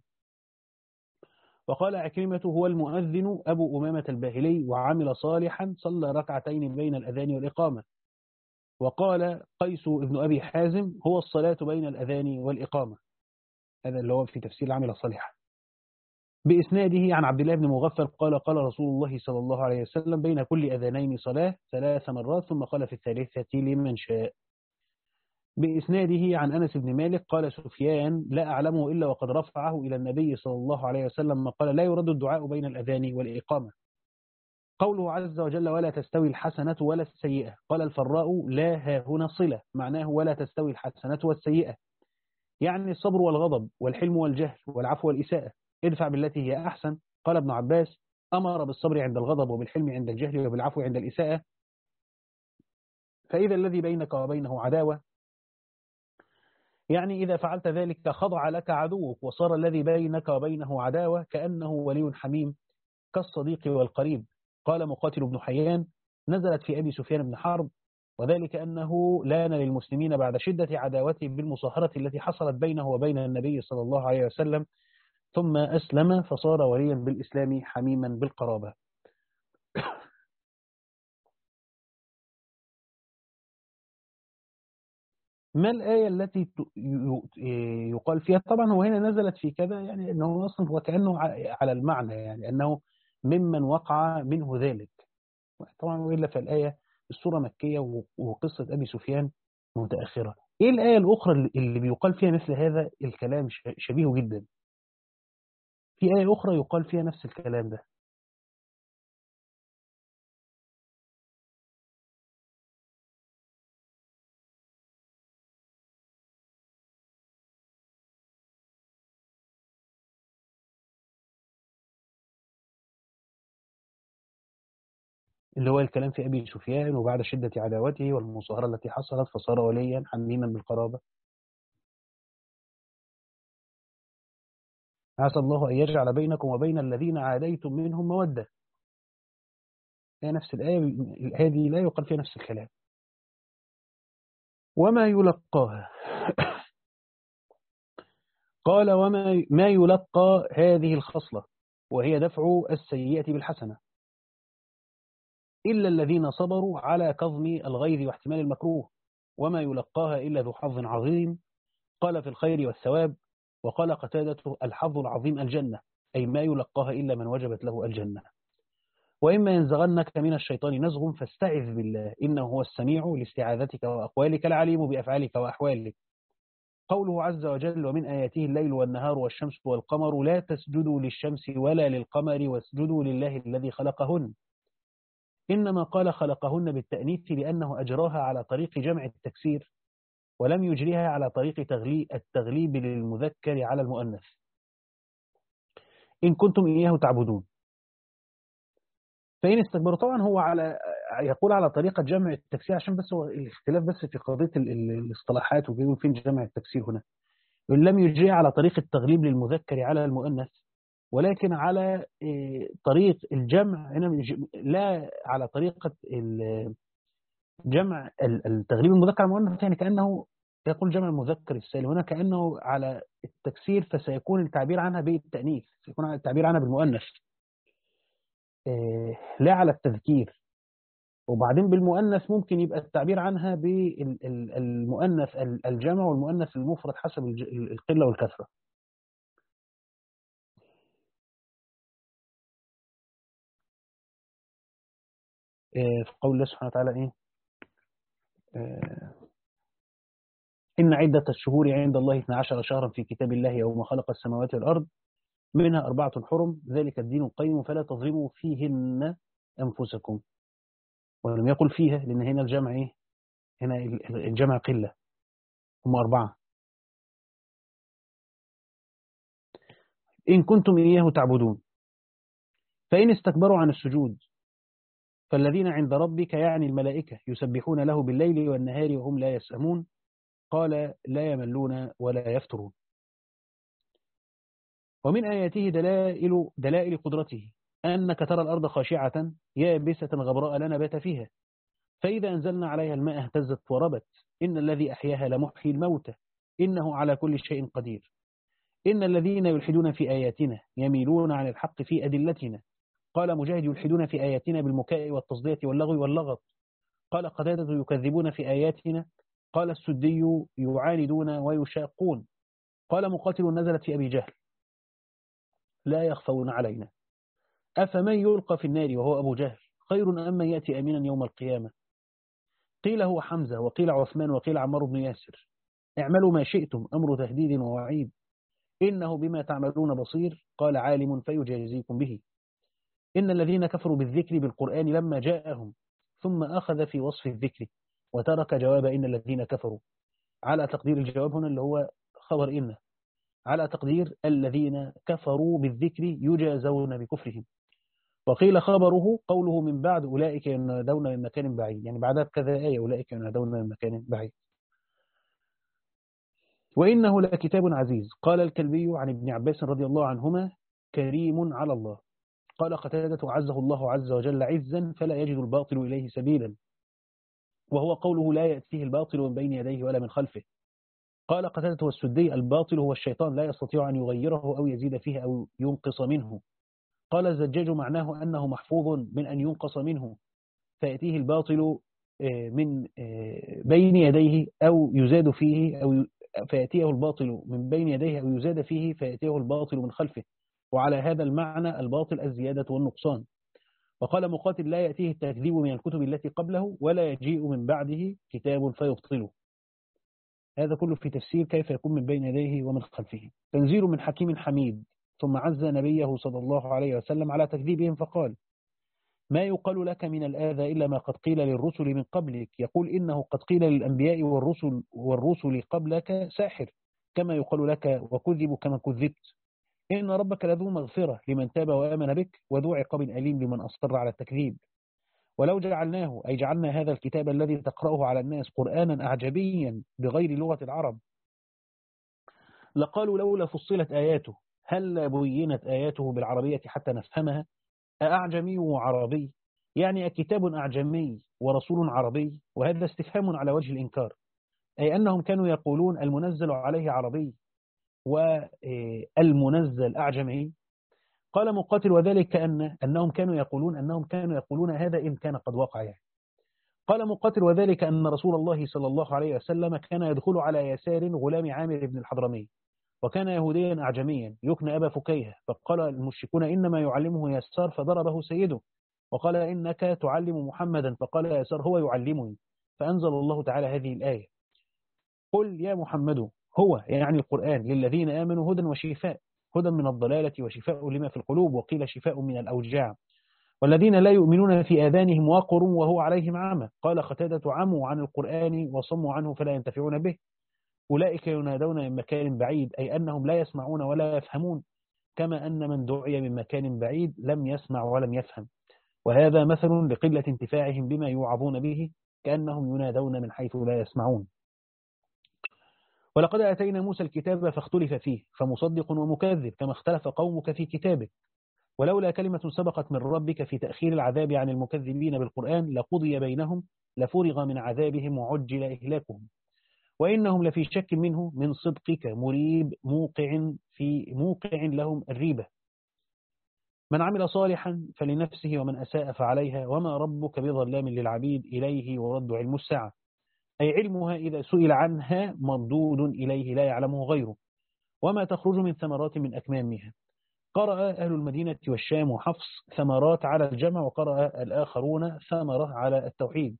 Speaker 1: وقال عكرمة هو المؤذن أبو أمامة الباهلي وعمل صالحا صلى ركعتين بين الأذان والإقامة. وقال قيس ابن أبي حازم هو الصلاة بين الأذان والإقامة. هذا اللي هو في تفسير عمل صالحا. بإسناده عن عبد الله بن مغفل قال قال رسول الله صلى الله عليه وسلم بين كل أذانين صلاة ثلاث مرات ثم قال في الثالثة لمن شاء. بإسناده عن أنس بن مالك قال سفيان لا أعلمه إلا وقد رفعه إلى النبي صلى الله عليه وسلم قال لا يرد الدعاء بين الأذان والإقامة. قوله عز وجل ولا تستوي الحسنة ولا السيئة. قال الفراء لا ها هنا صلة معناه ولا تستوي الحسنة والسيئة يعني الصبر والغضب والحلم والجهل والعفو والإساءة ادفع بالتي هي أحسن. قال ابن عباس أمر بالصبر عند الغضب وبالحلم عند الجهل وبالعفو عند الإساءة. فإذا الذي بينك وبينه عداوة يعني إذا فعلت ذلك خضع لك عدوك وصار الذي بينك وبينه عداوة كأنه ولي حميم كالصديق والقريب. قال مقاتل بن حيان نزلت في أبي سفيان بن حرب وذلك أنه لان للمسلمين بعد شدة عداوته بالمصاهرة التي حصلت بينه وبين النبي صلى الله عليه وسلم ثم أسلم فصار وليا بالإسلام حميما بالقرابة. ما الآية التي يقال فيها طبعا هو هنا نزلت في كذا يعني أنه أصلا وكأنه على المعنى يعني أنه ممن وقع منه ذلك طبعا وإلا فالآية السورة مكية وقصة أبي سفيان متأخرة. إيه الآية الأخرى اللي بيقال فيها مثل هذا الكلام شبيه جدا؟ في آية أخرى يقال فيها نفس الكلام ده. اللي هو الكلام في أبي سفيان وبعد شدة عداوته والمصاهرة التي حصلت فصار وليا حميما بالقرابة. عسى الله أن يجعل بينكم وبين الذين عاديتم منهم مودة. هي نفس الآية، الآية دي لا يقال فيها نفس الكلام. وما يلقاها قال وما ما يلقى هذه الخصلة وهي دفع السيئة بالحسنة إلا الذين صبروا على كظم الغيظ واحتمال المكروه، وما يلقاها إلا ذو حظ عظيم. قال في الخير والثواب. وقال قتادة الحظ العظيم الجنة، أي ما يلقاها إلا من وجبت له الجنة. وإما ينزغنك من الشيطان نزغ فاستعذ بالله إنه هو السميع لاستعاذتك وأقوالك العليم بأفعالك وأحوالك. قوله عز وجل ومن آياته الليل والنهار والشمس والقمر لا تسجدوا للشمس ولا للقمر واسجدوا لله الذي خلقهن. إنما قال خلقهن بالتأنيث لأنه أجراها على طريق جمع التكسير ولم يجريها على طريق التغليب للمذكر على المؤنث. إن كنتم إياه تعبدون. فإن استكبروا، طبعا هو على يقول على طريقة جمع التكسير عشان بس هو الاختلاف بس في قضية ال- ال- الاصطلاحات وبيقول فين جمع التكسير هنا. لم يجري على طريق التغليب للمذكر على المؤنث ولكن على إيه، طريق الجمع هنا مش- لا على طريقة ال- جمع ال- التغليب المذكر على المؤنث، يعني كأنه يقول جمع المذكر السالم هنا كأنه على التكسير فسيكون التعبير عنها بالتأنيث، سيكون على التعبير عنها بالمؤنث إيه، لا على التذكير. وبعدين بالمؤنث ممكن يبقى التعبير عنها بالمؤنث الجمع والمؤنث المفرد حسب الج- القلة والكثرة. إيه، في قول الله سبحانه وتعالى إيه آه، إن عدة الشهور عند الله اثنا عشر شهرا في كتاب الله يوم خلق السماوات والأرض منها أربعة حرم ذلك الدين القيم فلا تظلموا فيهن أنفسكم. ولم يقل فيها لأن هنا الجمع إيه هنا الجمع قلة، هم أربعة. إن كنتم إياه تعبدون فإن استكبروا عن السجود فالذين عند ربك يعني الملائكة يسبحون له بالليل والنهار وهم لا يسأمون. قال لا يملون ولا يفترون. ومن آياته دلائل دلائل قدرته أنك ترى الأرض خاشعة يابسة غبراء لا نبات فيها فإذا أنزلنا عليها الماء اهتزت وربت إن الذي أحياها لمحيي الموتى إنه على كل شيء قدير. إن الذين يلحدون في آياتنا يميلون عن الحق في أدلتنا. قال مجاهد يلحدون في آياتنا بالمكاء والتصدية واللغو واللغط. قال قتادة يكذبون في آياتنا. قال السدي يعاندون ويشاقون. قال مقاتل نزلت في أبي جهل لا يخفون علينا. أفمن يلقى في النار وهو أبو جهل خير أم من يأتي أمينا يوم القيامة. قيل هو حمزة وقيل عثمان وقيل عمار بن ياسر. اعملوا ما شئتم أمر تهديد ووعيد إنه بما تعملون بصير. قال عالم فيجازيكم به. إن الذين كفروا بالذكر بالقرآن لما جاءهم ثم أخذ في وصف الذكر وترك جواب إن الذين كفروا على تقدير الجواب هنا اللي هو خبر إن على تقدير الذين كفروا بالذكر يجازون بكفرهم. وقيل خبره قوله من بعد أولئك ينادون من مكان بعيد، يعني بعدها بكذا آية أولئك ينادون من مكان بعيد. وإنه لكتاب عزيز. قال الكلبي عن ابن عباس رضي الله عنهما كريم على الله. قال قتادة عزه الله عز وجل عزا فلا يجد الباطل إليه سبيلا وهو قوله لا يأتيه الباطل من بين يديه ولا من خلفه. قال قتادة والسدي الباطل هو الشيطان لا يستطيع أن يغيره أو يزيد فيه أو ينقص منه. قال الزجاج معناه أنه محفوظ من أن ينقص منه فيأتيه الباطل من بين يديه أو يزاد فيه أو فيأتيه الباطل من بين يديه أو يزاد فيه فيأتيه الباطل من خلفه. وعلى هذا المعنى الباطل الزيادة والنقصان. وقال مقاتل لا يأتيه التكذيب من الكتب التي قبله ولا يجيء من بعده كتاب فيبطله. هذا كله في تفسير كيف يكون من بين يديه ومن خلفه. تنزيل من حكيم حميد. ثم عز نبيه صلى الله عليه وسلم على تكذيبهم فقال ما يقال لك من الآذى إلا ما قد قيل للرسل من قبلك. يقول إنه قد قيل للأنبياء والرسل, والرسل قبلك ساحر كما يقال لك وكذبوا كما كذبت. إن ربك لذو مغفرة لمن تاب وآمن بك وذو عقاب أليم لمن أصر على التكذيب. ولو جعلناه أي جعلنا هذا الكتاب الذي تقرأه على الناس قرآنا أعجميا بغير لغة العرب لقالوا لولا فصلت آياته هل بينت آياته بالعربية حتى نفهمها أعجمي وعربي يعني كتاب أعجمي ورسول عربي وهذا استفهام على وجه الإنكار أي أنهم كانوا يقولون المنزل عليه عربي والمنزل أعجمي. قال مقاتل وذلك أن أنهم كانوا يقولون أنهم كانوا يقولون هذا إن كان قد وقع يعني. قال مقاتل وذلك أن رسول الله صلى الله عليه وسلم كان يدخل على يسار غلام عامر بن الحضرمي وكان يهوديا أعجميا يكنى أبا فكيه فقال المشركون إنما يعلمه يسار فضربه سيده وقال إنك تعلم محمدا فقال يسار هو يعلمني فأنزل الله تعالى هذه الآية قل يا محمد هو يعني القرآن للذين آمنوا هدى وشفاء هدى من الضلالة وشفاء لما في القلوب وقيل شفاء من الأوجاع والذين لا يؤمنون في آذانهم واقر وهو عليهم عامة قال قتادة عموا عن القرآن وصموا عنه فلا ينتفعون به أولئك ينادون من مكان بعيد أي أنهم لا يسمعون ولا يفهمون كما أن من دعي من مكان بعيد لم يسمع ولم يفهم وهذا مثل لقلة انتفاعهم بما يوعظون به كأنهم ينادون من حيث لا يسمعون. ولقد أتينا موسى الكتاب فاختلف فيه فمصدق ومكذب كما اختلف قومك في كتابه ولولا كلمة سبقت من ربك في تأخير العذاب عن المكذبين بالقرآن لقضي بينهم لفرغ من عذابهم وعجل إهلاكهم وإنهم لفي شك منه من صدقك مريب موقع في موقع لهم الريبة من عمل صالحا فلنفسه ومن أساء فعليها وما ربك بظلام للعبيد إليه ورد علم الساعة أي علمها إذا سئل عنها مردود إليه لا يعلمه غيره وما تخرج من ثمرات من أكمامها. قرأ أهل المدينة والشام وحفص ثمرات على الجمع وقرأ الآخرون ثمرة على التوحيد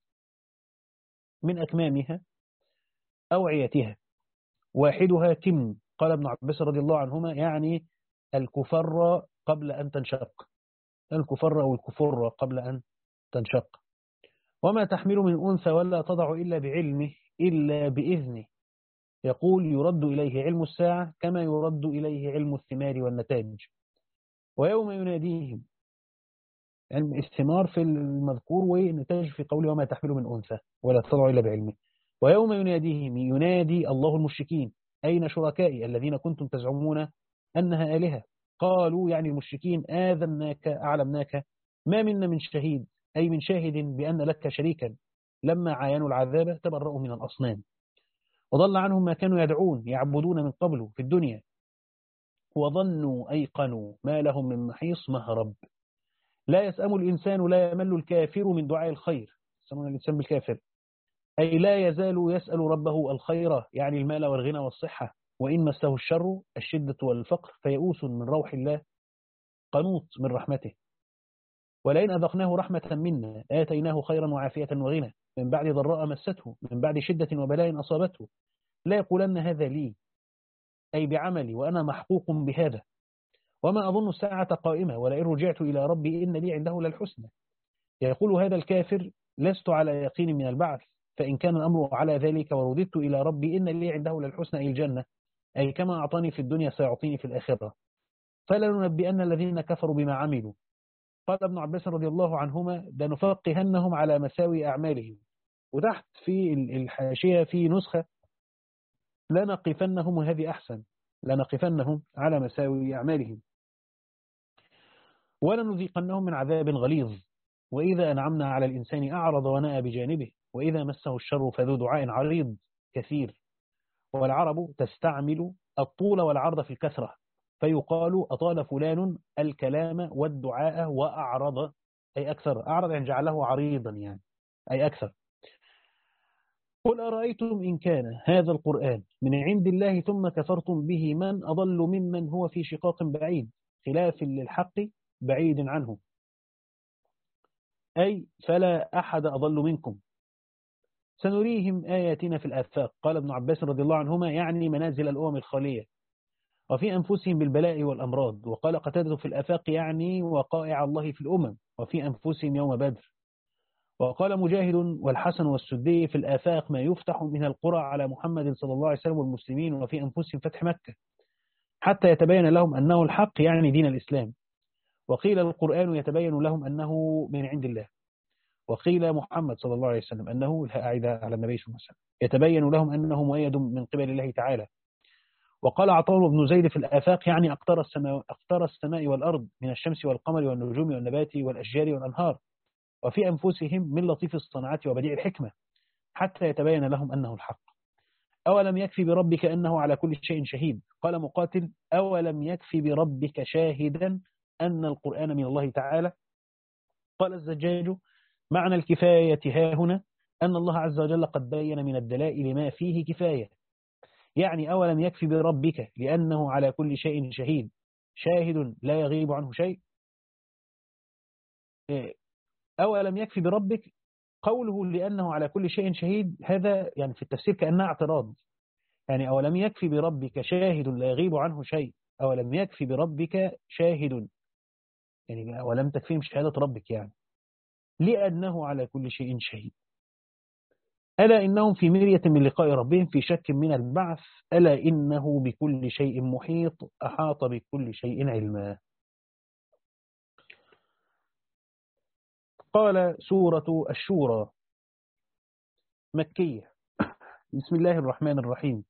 Speaker 1: من أكمامها أوعيتها واحدها تم قال ابن عباس رضي الله عنهما يعني الكفر قبل أن تنشق الكفر أو الكفر قبل أن تنشق وما تحمل من أنثى ولا تضع إلا بعلمه إلا بإذنه يقول يرد إليه علم الساعة كما يرد إليه علم الثمار والنتاج ويوم يناديهم علم الثمار في المذكور والنتاج في قوله وما تحمل من أنثى ولا تضع إلا بعلمه ويوم يناديهم ينادي الله المشركين أين شركائي الذين كنتم تزعمون أنها آلهة قالوا يعني المشركين آذناك أعلمناك ما منا من شهيد أي من شاهد بأن لك شريكا لما عاينوا العذاب تبرؤوا من الأصنام وضل عنهم ما كانوا يدعون يعبدون من قبل في الدنيا وظنوا أيقنوا ما لهم من محيص مهرب لا يسأم الإنسان لا يمل الكافر من دعاء الخير يسمون الإنسان بالكافر أي لا يزال يسأل ربه الخير يعني المال والغنى والصحة وإن مسه الشر الشدة والفقر فيئوس من روح الله قنوط من رحمته ولئن أذقناه رحمة منا آتيناه خيرا وعافية وغنى من بعد ضراء مسته من بعد شدة وبلاء أصابته لا يقولن هذا لي أي بعملي وأنا محقوق بهذا وما أظن الساعة قائمة ولئن رجعت إلى ربي إن لي عنده للحسنى يقول هذا الكافر لست على يقين من البعث فإن كان الأمر على ذلك ورددت إلى ربي إن لي عنده للحسنى أي الجنة أي كما أعطاني في الدنيا سيعطيني في الآخرة فلننبئن الذين كفروا بما عملوا قال ابن عباس رضي الله عنهما لنفقهنهم على مساوي أعمالهم وتحت في الحاشية في نسخة لنقفنهم وهذه أحسن لنقفنهم على مساوي أعمالهم ولنذيقنهم من عذاب غليظ وإذا أنعمنا على الإنسان أعرض ونأى بجانبه وإذا مسه الشر فذو دعاء عريض كثير والعرب تستعمل الطول والعرض في الكثرة فيقال أطال فلان الكلام والدعاء وأعرض أي أكثر أعرض يعني جعله عريضا يعني أي أكثر قل أرأيتم إن كان هذا القرآن من عند الله ثم كفرتم به من أضل ممن هو في شقاق بعيد خلاف للحق بعيد عنه أي فلا أحد أضل منكم سنريهم آياتنا في الآفاق قال ابن عباس رضي الله عنهما يعني منازل الأمم الخالية وفي أنفسهم بالبلاء والأمراض وقال قتادة في الآفاق يعني وقائع الله في الأمم وفي أنفسهم يوم بدر وقال مجاهد والحسن والسدي في الآفاق ما يفتح من القرى على محمد صلى الله عليه وسلم والمسلمين وفي أنفسهم فتح مكة حتى يتبين لهم أنه الحق يعني دين الإسلام وقيل القرآن يتبين لهم أنه من عند الله وقيل محمد صلى الله عليه وسلم أنه لا أعيد على النبي صلى الله عليه وسلم يتبين لهم أنه مؤيد من قبل الله تعالى. وقال عطاء بن زيد في الآفاق يعني أقطار السماء, أقطار السماء والأرض من الشمس والقمر والنجوم والنبات والأشجار والأنهار، وفي أنفسهم من لطيف الصنعات وبديع الحكمة، حتى يتبين لهم أنه الحق. أولم يكفي بربك أنه على كل شيء شهيد. قال مقاتل: أولم يكفي بربك شاهدا أن القرآن من الله تعالى. قال الزجاج: معنى الكفاية ها هنا أن الله عز وجل قد بين من الدلائل ما فيه كفاية، يعني أولم يكفي بربك لأنه على كل شيء شهيد، شاهد لا يغيب عنه شيء. أولم يكفي بربك قوله لأنه على كل شيء شهيد، هذا يعني في التفسير كأنه اعتراض، يعني أولم يكفي بربك شاهد لا يغيب عنه شيء، أولم يكفي بربك شاهد، يعني أولم تكفيهم شهادة ربك يعني لأنه على كل شيء شهيد. ألا إنهم في مرية من لقاء ربهم، في شك من البعث، ألا إنه بكل شيء محيط، أحاط بكل شيء علما. قال: سورة الشورى مكية. بسم الله الرحمن الرحيم.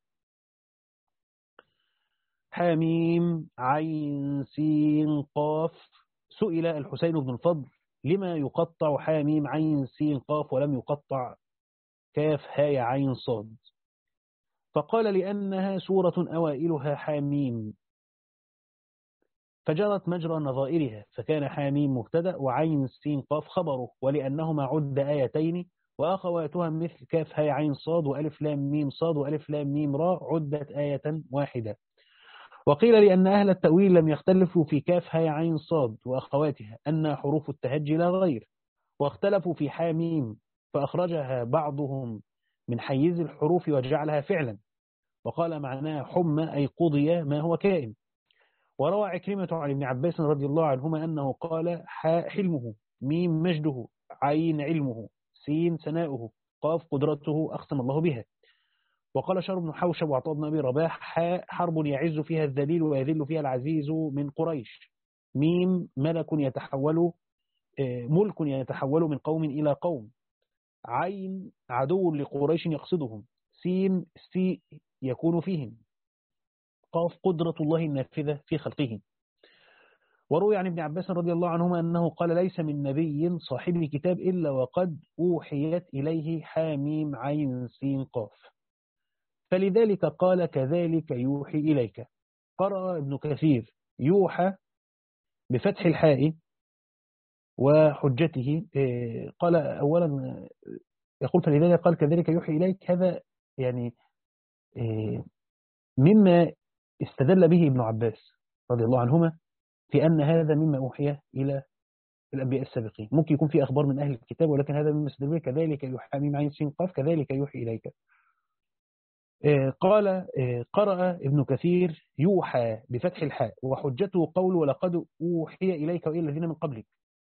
Speaker 1: حميم عين سين قاف. سئل الحسين بن الفضل: لما يقطع حميم عين سين قاف ولم يقطع كاف هاء عين صاد؟ فقال: لأنها سورة أوائلها حميم فجرت مجرى نظائرها، فكان حميم مبتدأ وعين سين قاف خبره، ولأنهما عد آيتين وأخواتها مثل كاف هاء عين صاد وألف لام ميم صاد وألف لام ميم راء عدت آية واحدة. وقيل لأن أهل التأويل لم يختلفوا في كاف هاء عين صاد وأخواتها أن حروف التهجي لا غير، واختلفوا في حاميم فأخرجها بعضهم من حيز الحروف وجعلها فعلا، وقال معناه حمى أي قضي ما هو كائن. وروى عكرمة عن ابن عباس رضي الله عنهما أنه قال: حاء حلمه، ميم مجده، عين علمه، سين سناؤه، قاف قدرته أقسم الله بها. وقال شر بن حوشب وعطاء بن أبي رباح: حاء حرب يعز فيها الذليل ويذل فيها العزيز من قريش، ميم ملك يتحول ملك يتحول من قوم إلى قوم، عين عدو لقريش يقصدهم، سين سي يكون فيهم، قاف قدرة الله النافذة في خلقه. وروي عن ابن عباس رضي الله عنهما أنه قال: ليس من نبي صاحب كتاب إلا وقد أوحيت إليه حاميم عين سين قاف، فلذلك قال: كذلك يوحي إليك. قرأ ابن كثير يوحى بفتح الحاء وحجته، قال أولا يقول فلذلك قال كذلك يوحي إليك، هذا يعني مما استدل به ابن عباس رضي الله عنهما في أن هذا مما أوحي إلى الأنبياء السابقين. ممكن يكون في أخبار من أهل الكتاب، ولكن هذا مما استدل به كذلك يوحى ميم عين سين قاف كذلك يوحي إليك. قال قرأ ابن كثير يوحى بفتح الحاء وحجته قول ولقد أوحي إليك وإلى الذين من قبلك.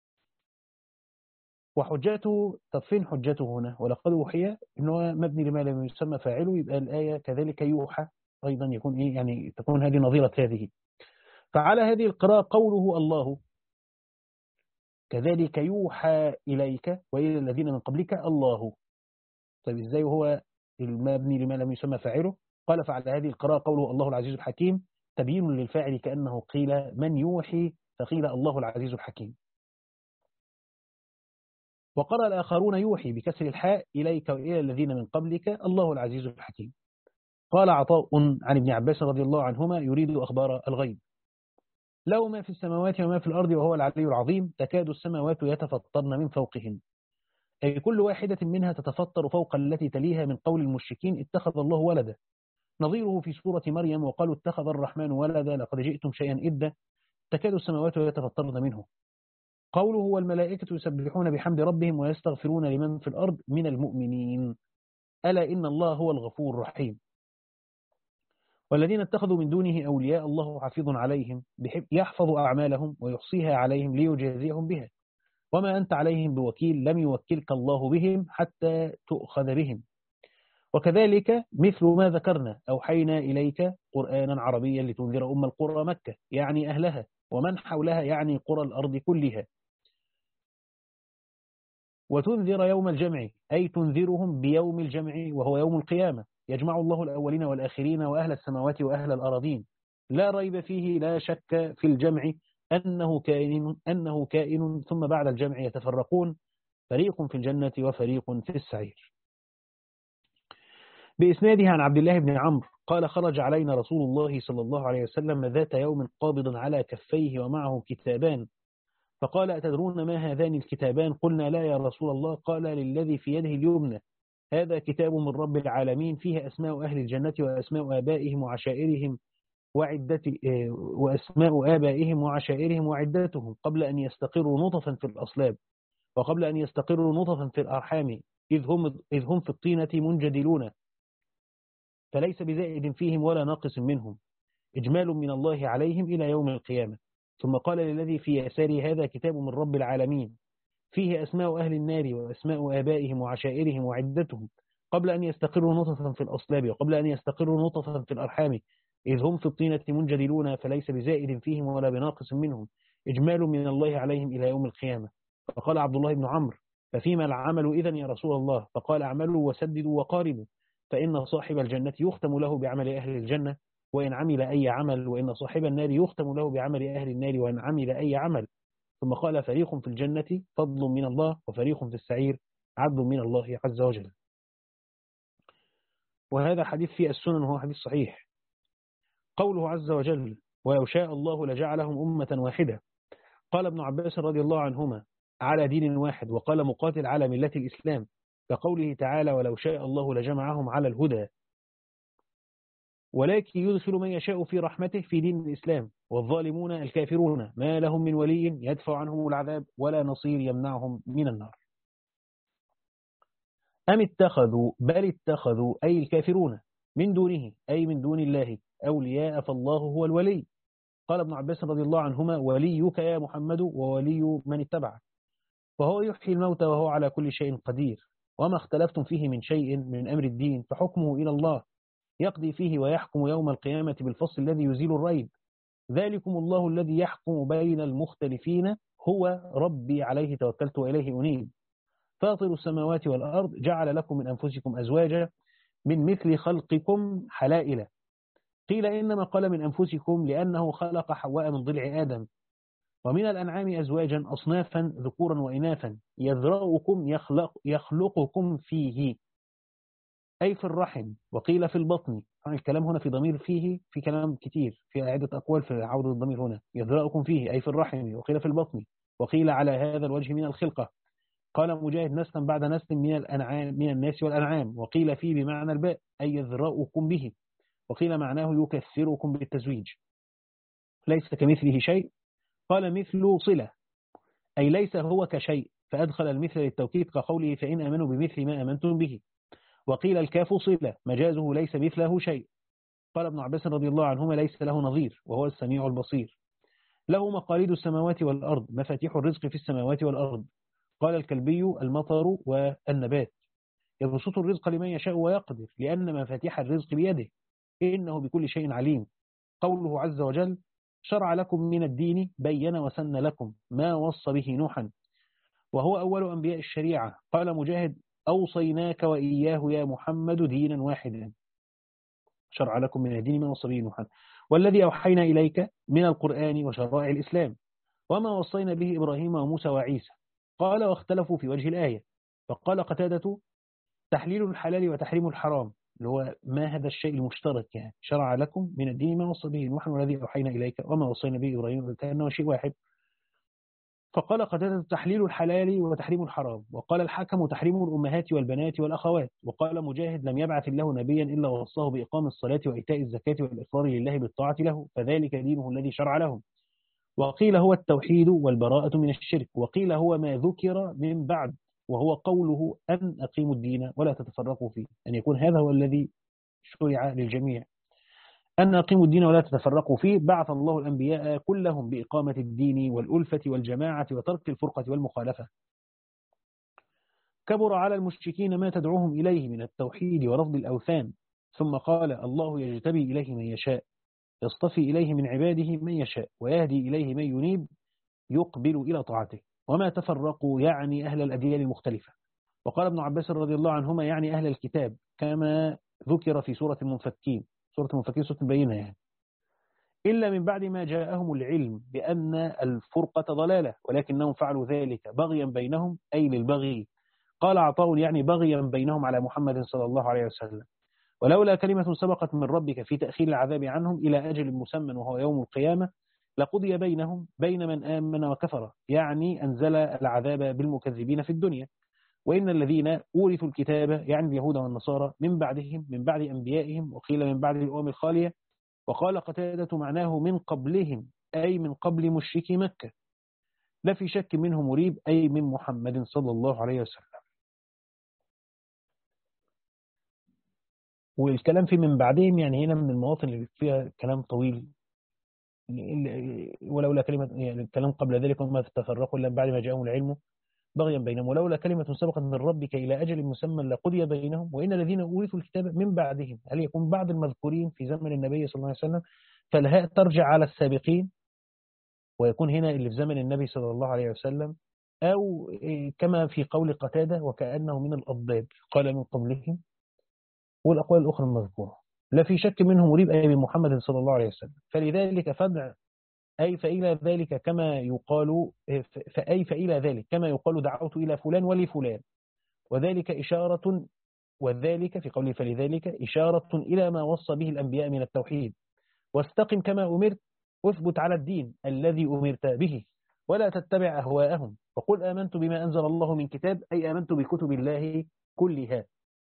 Speaker 1: وحجته، طب فين حجته هنا؟ ولقد أوحي إنه مبني لما لم يسمى فاعله، يبقى الآية كذلك يوحى أيضا يكون إيه يعني تكون هذه نظيرة هذه. فعلى هذه القراءة قوله الله كذلك يوحى إليك وإلى الذين من قبلك الله. طيب إزاي هو المبني لما لم يسمى فاعله؟ قال: فعلى هذه القراءة قوله الله العزيز الحكيم تبيين للفاعل كأنه قيل من يوحي فقيل الله العزيز الحكيم. وقرأ الآخرون يوحي بكسر الحاء إليك وإلى الذين من قبلك الله العزيز الحكيم. قال عطاء عن ابن عباس رضي الله عنهما يريد أخبار الغيب: له ما في السماوات وما في الأرض وهو العلي العظيم، تكاد السماوات يتفطرن من فوقهن، أي كل واحدة منها تتفطر فوق التي تليها، من قول المشركين اتخذ الله ولدا، نظيره في سورة مريم وقالوا اتخذ الرحمن ولدا لقد جئتم شيئا إدا، تكاد السماوات يتفطرن منه. قوله والملائكة يسبحون بحمد ربهم ويستغفرون لمن في الأرض من المؤمنين، ألا إن الله هو الغفور الرحيم. والذين اتخذوا من دونه أولياء الله حفيظ عليهم يحفظ أعمالهم ويحصيها عليهم ليجازيهم بها، وما أنت عليهم بوكيل، لم يوكلك الله بهم حتى تؤخذ بهم. وكذلك مثل ما ذكرنا أوحينا إليك قرآنا عربيا لتنذر أم القرى مكة يعني أهلها ومن حولها يعني قرى الأرض كلها. وتنذر يوم الجمع، أي تنذرهم بيوم الجمع وهو يوم القيامة، يجمع الله الأولين والآخرين وأهل السماوات وأهل الأراضين، لا ريب فيه لا شك في الجمع أنه كائن, أنه كائن ثم بعد الجمع يتفرقون، فريق في الجنة وفريق في السعير. بإسناده عن عبد الله بن عمرو قال خرج علينا رسول الله صلى الله عليه وسلم ذات يوم قابضا على كفيه ومعه كتابان، فقال أتدرون ما هذان الكتابان؟ قلنا لا يا رسول الله. قال للذي في يده اليمنى هذا كتاب من رب العالمين فيه أسماء أهل الجنة وأسماء آبائهم وعشائرهم وعدة وأسماء آبائهم وعشائرهم وعدتهم قبل أن يستقروا نطفا في الأصلاب وقبل أن يستقروا نطفا في الأرحام إذ هم, إذ هم في الطينة منجدلون، فليس بزائد فيهم ولا ناقص منهم، إجمال من الله عليهم إلى يوم القيامة. ثم قال للذي في يساره هذا كتاب من رب العالمين فيه أسماء أهل النار وأسماء آبائهم وعشائرهم وعدتهم قبل أن يستقروا نطفا في الأصلاب وقبل أن يستقروا نطفا في الأرحام إذ هم في الطينة منجدلون، فليس بزائد فيهم ولا بناقص منهم، إجمال من الله عليهم إلى يوم القيامة. فقال عبد الله بن عمرو ففيما العمل إذن يا رسول الله؟ فقال اعملوا وسددوا وقاربوا، فإن صاحب الجنة يختم له بعمل أهل الجنة وإن عمل أي عمل، وإن صاحب النار يختم له بعمل أهل النار وإن عمل أي عمل. ثم قال فريق في الجنة فضل من الله وفريق في السعير عدل من الله عز وجل. وهذا حديث في السنن وهو حديث صحيح. قوله عز وجل ولو شاء الله لجعلهم أمة واحدة، قال ابن عباس رضي الله عنهما على دين واحد، وقال مقاتل على ملة الإسلام، كقوله تعالى ولو شاء الله لجمعهم على الهدى، ولكن يدخل من يشاء في رحمته في دين الإسلام، والظالمون الكافرون ما لهم من ولي يدفع عنهم العذاب ولا نصير يمنعهم من النار. أم اتخذوا بل اتخذوا أي الكافرون من دونه أي من دون الله أولياء فالله هو الولي. قال ابن عباس رضي الله عنهما وليك يا محمد وولي من اتبعك، فهو يحيي الموتى وهو على كل شيء قدير، وما اختلفتم فيه من شيء من أمر الدين فحكمه إلى الله يقضي فيه ويحكم يوم القيامة بالفصل الذي يزيل الريب، ذلكم الله الذي يحكم بين المختلفين هو ربي عليه توكلت وإليه أنيب، فاطر السماوات والأرض جعل لكم من أنفسكم أزواجا من مثل خلقكم حلائل، قيل إنما قال من أنفسكم لأنه خلق حواء من ضلع آدم، ومن الأنعام أزواجا أصنافا ذكورا وإناثا يذرأكم يخلق يخلقكم فيه أي في الرحم، وقيل في البطن. الكلام هنا في ضمير فيه في كلام كتير في عدة أقوال في عودة الضمير هنا، يذرأكم فيه أي في الرحم، وقيل في البطن، وقيل على هذا الوجه من الخلقة. قال مجاهد نسلا بعد نسل من الأنعام من الناس والأنعام، وقيل فيه بمعنى الباء أي يذرأكم به، وقيل معناه يكثركم بالتزويج. ليس كمثله شيء، قال مثل صلة أي ليس هو كشيء، فأدخل المثل للتوكيد كقوله فإن أمنوا بمثل ما أمنتم به، وقيل الكاف صلة مجازه ليس مثله شيء. قال ابن عباس رضي الله عنهما ليس له نظير وهو السميع البصير، له مقاليد السماوات والأرض مفاتيح الرزق في السماوات والأرض. قال الكلبي المطر والنبات، يبسط الرزق لمن يشاء ويقدر لأن مفاتيح الرزق بيده إنه بكل شيء عليم. قوله عز وجل شرع لكم من الدين بين وسن لكم ما وصى به نوحا، وهو أول أنبياء الشريعة. قال مجاهد أوصيناك وإياه يا محمد دينا واحدا، شرع لكم من الدين ما وصى به نوحا والذي أوحينا إليك من القرآن وشرائع الإسلام وما وصينا به إبراهيم وموسى وعيسى. قال واختلفوا في وجه الآية، فقال قتادة تحليل الحلال وتحريم الحرام، اللي هو ما هذا الشيء المشترك، يعني شرع لكم من الدين ما وصى به نوح والذي أوحينا إليك وما وصينا به إبراهيم، كأنه شيء واحد. فقال قتادة تحليل الحلال وتحريم الحرام، وقال الحكم تحريم الأمهات والبنات والأخوات، وقال مجاهد لم يبعث الله نبيا إلا وصاه بإقام الصلاة وإيتاء الزكاة والإقرار لله بالطاعة له فذلك دينه الذي شرع لهم. وقيل هو التوحيد والبراءة من الشرك، وقيل هو ما ذكر من بعد وهو قوله أن أقيموا الدين ولا تتفرقوا فيه، أن يكون هذا هو الذي شرع للجميع، أن أقيموا الدين ولا تتفرقوا فيه. بعث الله الأنبياء كلهم بإقامة الدين والألفة والجماعة وترك الفرقة والمخالفة. كبر على المشركين ما تدعوهم إليه من التوحيد ورفض الأوثان. ثم قال الله يجتبي إليه من يشاء، يصطفي إليه من عباده من يشاء، ويهدي إليه من ينيب يقبل إلى طاعته. وما تفرقوا يعني أهل الأديان المختلفة. وقال ابن عباس رضي الله عنهما يعني أهل الكتاب، كما ذكر في سورة المنفكين، سورة المنفكين سورة البينة يعني، إلا من بعد ما جاءهم العلم بأن الفرقة ضلالة، ولكنهم فعلوا ذلك بغيا بينهم، أي للبغي. قال عطاء يعني بغيا بينهم على محمد صلى الله عليه وسلم. ولولا كلمة سبقت من ربك في تأخير العذاب عنهم إلى أجل مسمى وهو يوم القيامة لقضي بينهم بين من آمن وكفر، يعني أنزل العذاب بالمكذبين في الدنيا. وإن الذين أورثوا الكتاب يعني اليهود والنصارى من بعدهم من بعد أنبيائهم، وقيل من بعد الأمم الخالية. وقال قتادة معناه من قبلهم، أي من قبل مشركي مكة، لا في شك منه مريب، أي من محمد صلى الله عليه وسلم. والكلام في من بعدهم يعني هنا من المواطن اللي فيها كلام طويل، ولولا كلمة يعني الكلام قبل ذلك وما تفرقوا إلا بعد ما جاءهم العلم بغيا بينهم، ولولا كلمة سبقت من ربك إلى أجل مسمى لقضي بينهم. وإن الذين أورثوا الكتاب من بعدهم، هل يكون بعد المذكورين في زمن النبي صلى الله عليه وسلم؟ فالهاء ترجع على السابقين، ويكون هنا اللي في زمن النبي صلى الله عليه وسلم، أو كما في قول قتادة وكأنه من الأضداد قال من قبلهم، والأقوال الأخرى المذكورة. لا في شك منه مريب، أي من محمد صلى الله عليه وسلم. فلذلك فدع، أي فإلى ذلك كما يقال، فأي فإلى ذلك كما يقال دعوت إلى فلان ولفلان، وذلك إشارة، وذلك في قوله فلذلك إشارة إلى ما وصى به الأنبياء من التوحيد. واستقم كما أمرت، واثبت على الدين الذي أمرت به، ولا تتبع أهواءهم، وقل آمنت بما أنزل الله من كتاب، أي آمنت بكتب الله كلها،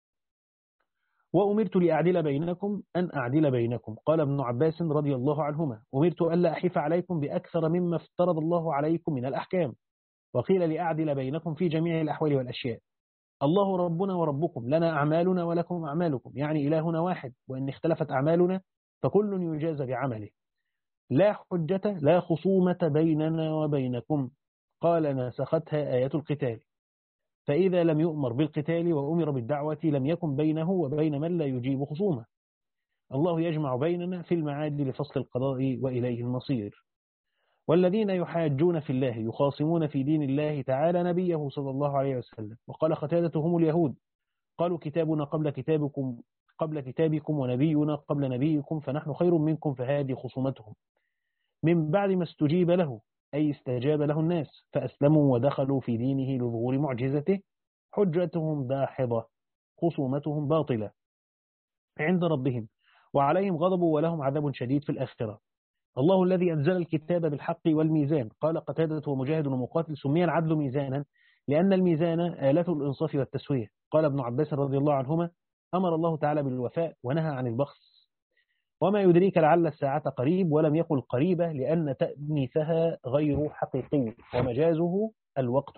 Speaker 1: وأمرت لأعدل بينكم أن أعدل بينكم. قال ابن عباس رضي الله عنهما أمرت ألا أحيف عليكم بأكثر مما افترض الله عليكم من الأحكام، وقيل لأعدل بينكم في جميع الأحوال والأشياء. الله ربنا وربكم، لنا أعمالنا ولكم أعمالكم، يعني إلهنا واحد، وإن اختلفت أعمالنا فكل يجازى بعمله، لا حجة لا خصومة بيننا وبينكم. قال ناسختها آية القتال، فإذا لم يؤمر بالقتال وأمر بالدعوة لم يكن بينه وبين من لا يجيب خصومه. الله يجمع بيننا في المعاد لفصل القضاء وإليه المصير. والذين يحاجون في الله يخاصمون في دين الله تعالى نبيه صلى الله عليه وسلم. وقال قتادة هم اليهود، قالوا كتابنا قبل كتابكم قبل كتابكم ونبينا قبل نبيكم، فنحن خير منكم، فهذه خصومتهم من بعد ما استجيب له، أي استجاب له الناس فأسلموا ودخلوا في دينه لظهور معجزته. حجتهم داحضة، خصومتهم باطلة عند ربهم، وعليهم غضب ولهم عذاب شديد في الآخرة. الله الذي أنزل الكتاب بالحق والميزان. قال قتادة ومجاهد ومقاتل سمي العدل ميزانا لأن الميزان آلة الإنصاف والتسوية. قال ابن عباس رضي الله عنهما أمر الله تعالى بالوفاء ونهى عن البخس. وما يدريك لعل الساعة قريب، ولم يقل قريبة لأن تأنيثها غير حقيقي ومجازه الوقت.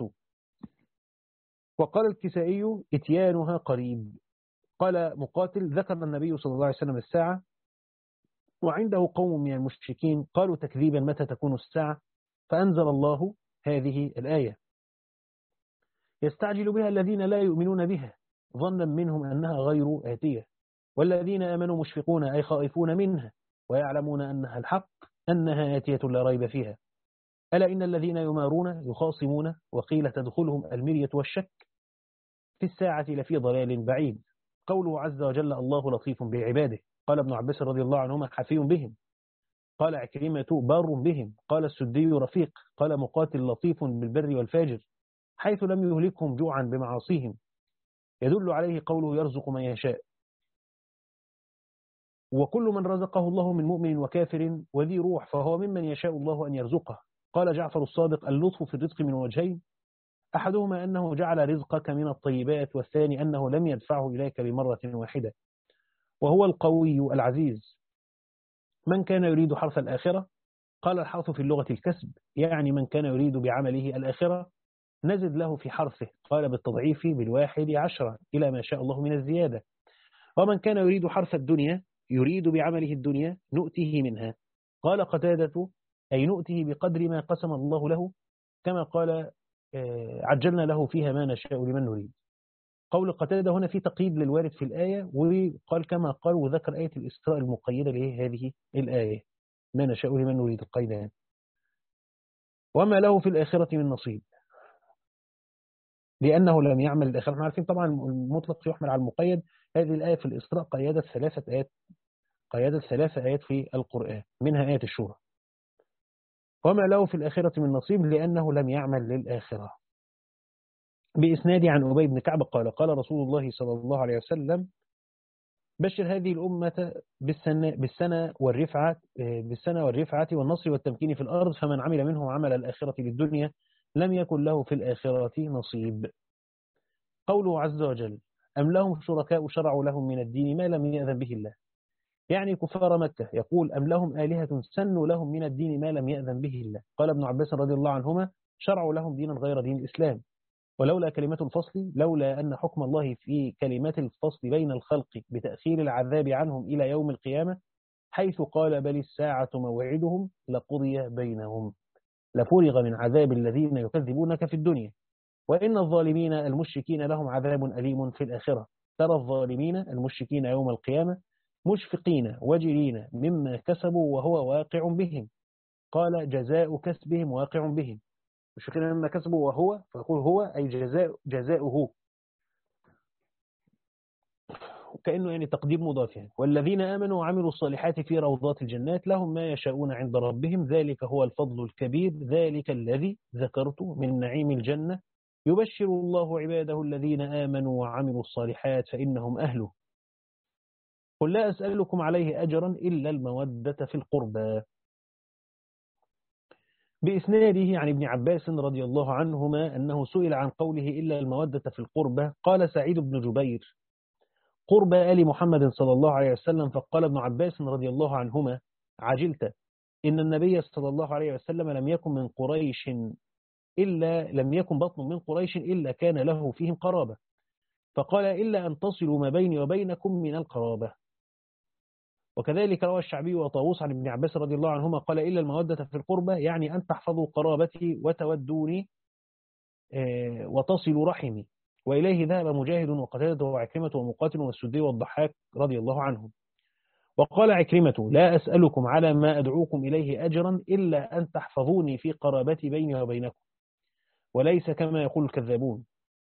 Speaker 1: وقال الكسائي اتيانها قريب. قال مقاتل ذكر النبي صلى الله عليه وسلم الساعة، وعنده قوم من المشركين قالوا تكذيبا متى تكون الساعة، فأنزل الله هذه الآية يستعجل بها الذين لا يؤمنون بها ظنا منهم أنها غير آتية، والذين آمنوا مشفقون أي خائفون منها، ويعلمون أنها الحق أنها آتية لا ريب فيها. ألا إن الذين يمارون يخاصمون، وقيل تدخلهم المرية والشك في الساعة لفي ضلال بعيد. قوله عز وجل الله لطيف بعباده. قال ابن عباس رضي الله عنهما حفي بهم. قال عكرمة بار بهم. قال السدي رفيق. قال مقاتل لطيف بالبر والفاجر، حيث لم يهلكهم جوعا بمعاصيهم، يدل عليه قوله يرزق من يشاء. وكل من رزقه الله من مؤمن وكافر وذي روح فهو ممن يشاء الله أن يرزقه. قال جعفر الصادق اللطف في الرزق من وجهين، أحدهما أنه جعل رزقك من الطيبات، والثاني أنه لم يدفعه إليك بمرة واحدة، وهو القوي العزيز. من كان يريد حرث الآخرة، قال الحرث في اللغة الكسب، يعني من كان يريد بعمله الآخرة نزد له في حرثه، قال بالتضعيف بالواحد عشرة إلى ما شاء الله من الزيادة. ومن كان يريد حرث الدنيا يريد بعمله الدنيا نؤته منها. قال قتادة أي نؤته بقدر ما قسم الله له، كما قال عجلنا له فيها ما نشاء لمن نريد. قول قتادة هنا في تقييد للوارد في الآية، وقال كما قال وذكر آية الإسراء المقيدة لهذه الآية ما نشاء لمن نريد القيدان. وما له في الآخرة من نصيب. لأنه لم يعمل الآخرة. احنا عارفين طبعا المطلق يحمل على المقيد. هذه الآية في الإسراء قيدت ثلاثة آيات، قيدت ثلاثة آيات في القرآن، منها آية الشورى. وما له في الآخرة من نصيب لأنه لم يعمل للآخرة. بإسناد عن أبي بن كعب قال قال رسول الله صلى الله عليه وسلم: بشر هذه الأمة بالسنة, بالسنة والرفعة بالسنة والرفعة والنصر والتمكين في الأرض، فمن عمل منهم عمل الآخرة للدنيا لم يكن له في الآخرة نصيب. قوله عز وجل: أم لهم شركاء شرعوا لهم من الدين ما لم يأذن به الله، يعني كفار مكة. يقول: أم لهم آلهة سنوا لهم من الدين ما لم يأذن به الله. قال ابن عباس رضي الله عنهما: شرعوا لهم دينا غير دين الإسلام. ولولا كلمة الفصل، لولا أن حكم الله في كلمات الفصل بين الخلق بتأخير العذاب عنهم إلى يوم القيامة، حيث قال: بل الساعة موعدهم لقضي بينهم لفرغ من عذاب الذين يكذبونك في الدنيا وإن الظالمين المشركين لهم عذاب أليم في الآخرة. ترى الظالمين المشركين يوم القيامة مشفقين وجلين مما كسبوا وهو واقع بهم. قال: جزاء كسبهم واقع بهم. مشفقين مما كسبوا وهو، فيقول هو أي جزاء جزاؤه، كأنه يعني تقديم مضاف يعني. والذين آمنوا وعملوا الصالحات في روضات الجنات لهم ما يشاءون عند ربهم ذلك هو الفضل الكبير ذلك الذي ذكرت من نعيم الجنة يبشر الله عباده الذين آمنوا وعملوا الصالحات فإنهم أهله. قل لا أسألكم عليه أجرا إلا المودة في القربى. بإسناده عن ابن عباس رضي الله عنهما أنه سئل عن قوله إلا المودة في القربى، قال سعيد بن جبير: قربى آل محمد صلى الله عليه وسلم. فقال ابن عباس رضي الله عنهما: عجلت، إن النبي صلى الله عليه وسلم لم يكن من قريش إلا لم يكن بطن من قريش إلا كان له فيهم قرابة، فقال: إلا أن تصلوا ما بيني وبينكم من القرابة. وكذلك روى الشعبي وطاووس عن ابن عباس رضي الله عنهما قال: إلا المودة في القربة، يعني أن تحفظوا قرابتي وتودوني وتصلوا رحمي. وإليه ذهب مجاهد وقتادة وعكرمة ومقاتل والسدي والضحاك رضي الله عنهم. وقال عكرمة: لا أسألكم على ما أدعوكم إليه أجرا إلا أن تحفظوني في قرابتي بيني وبينكم، وليس كما يقول الكذابون.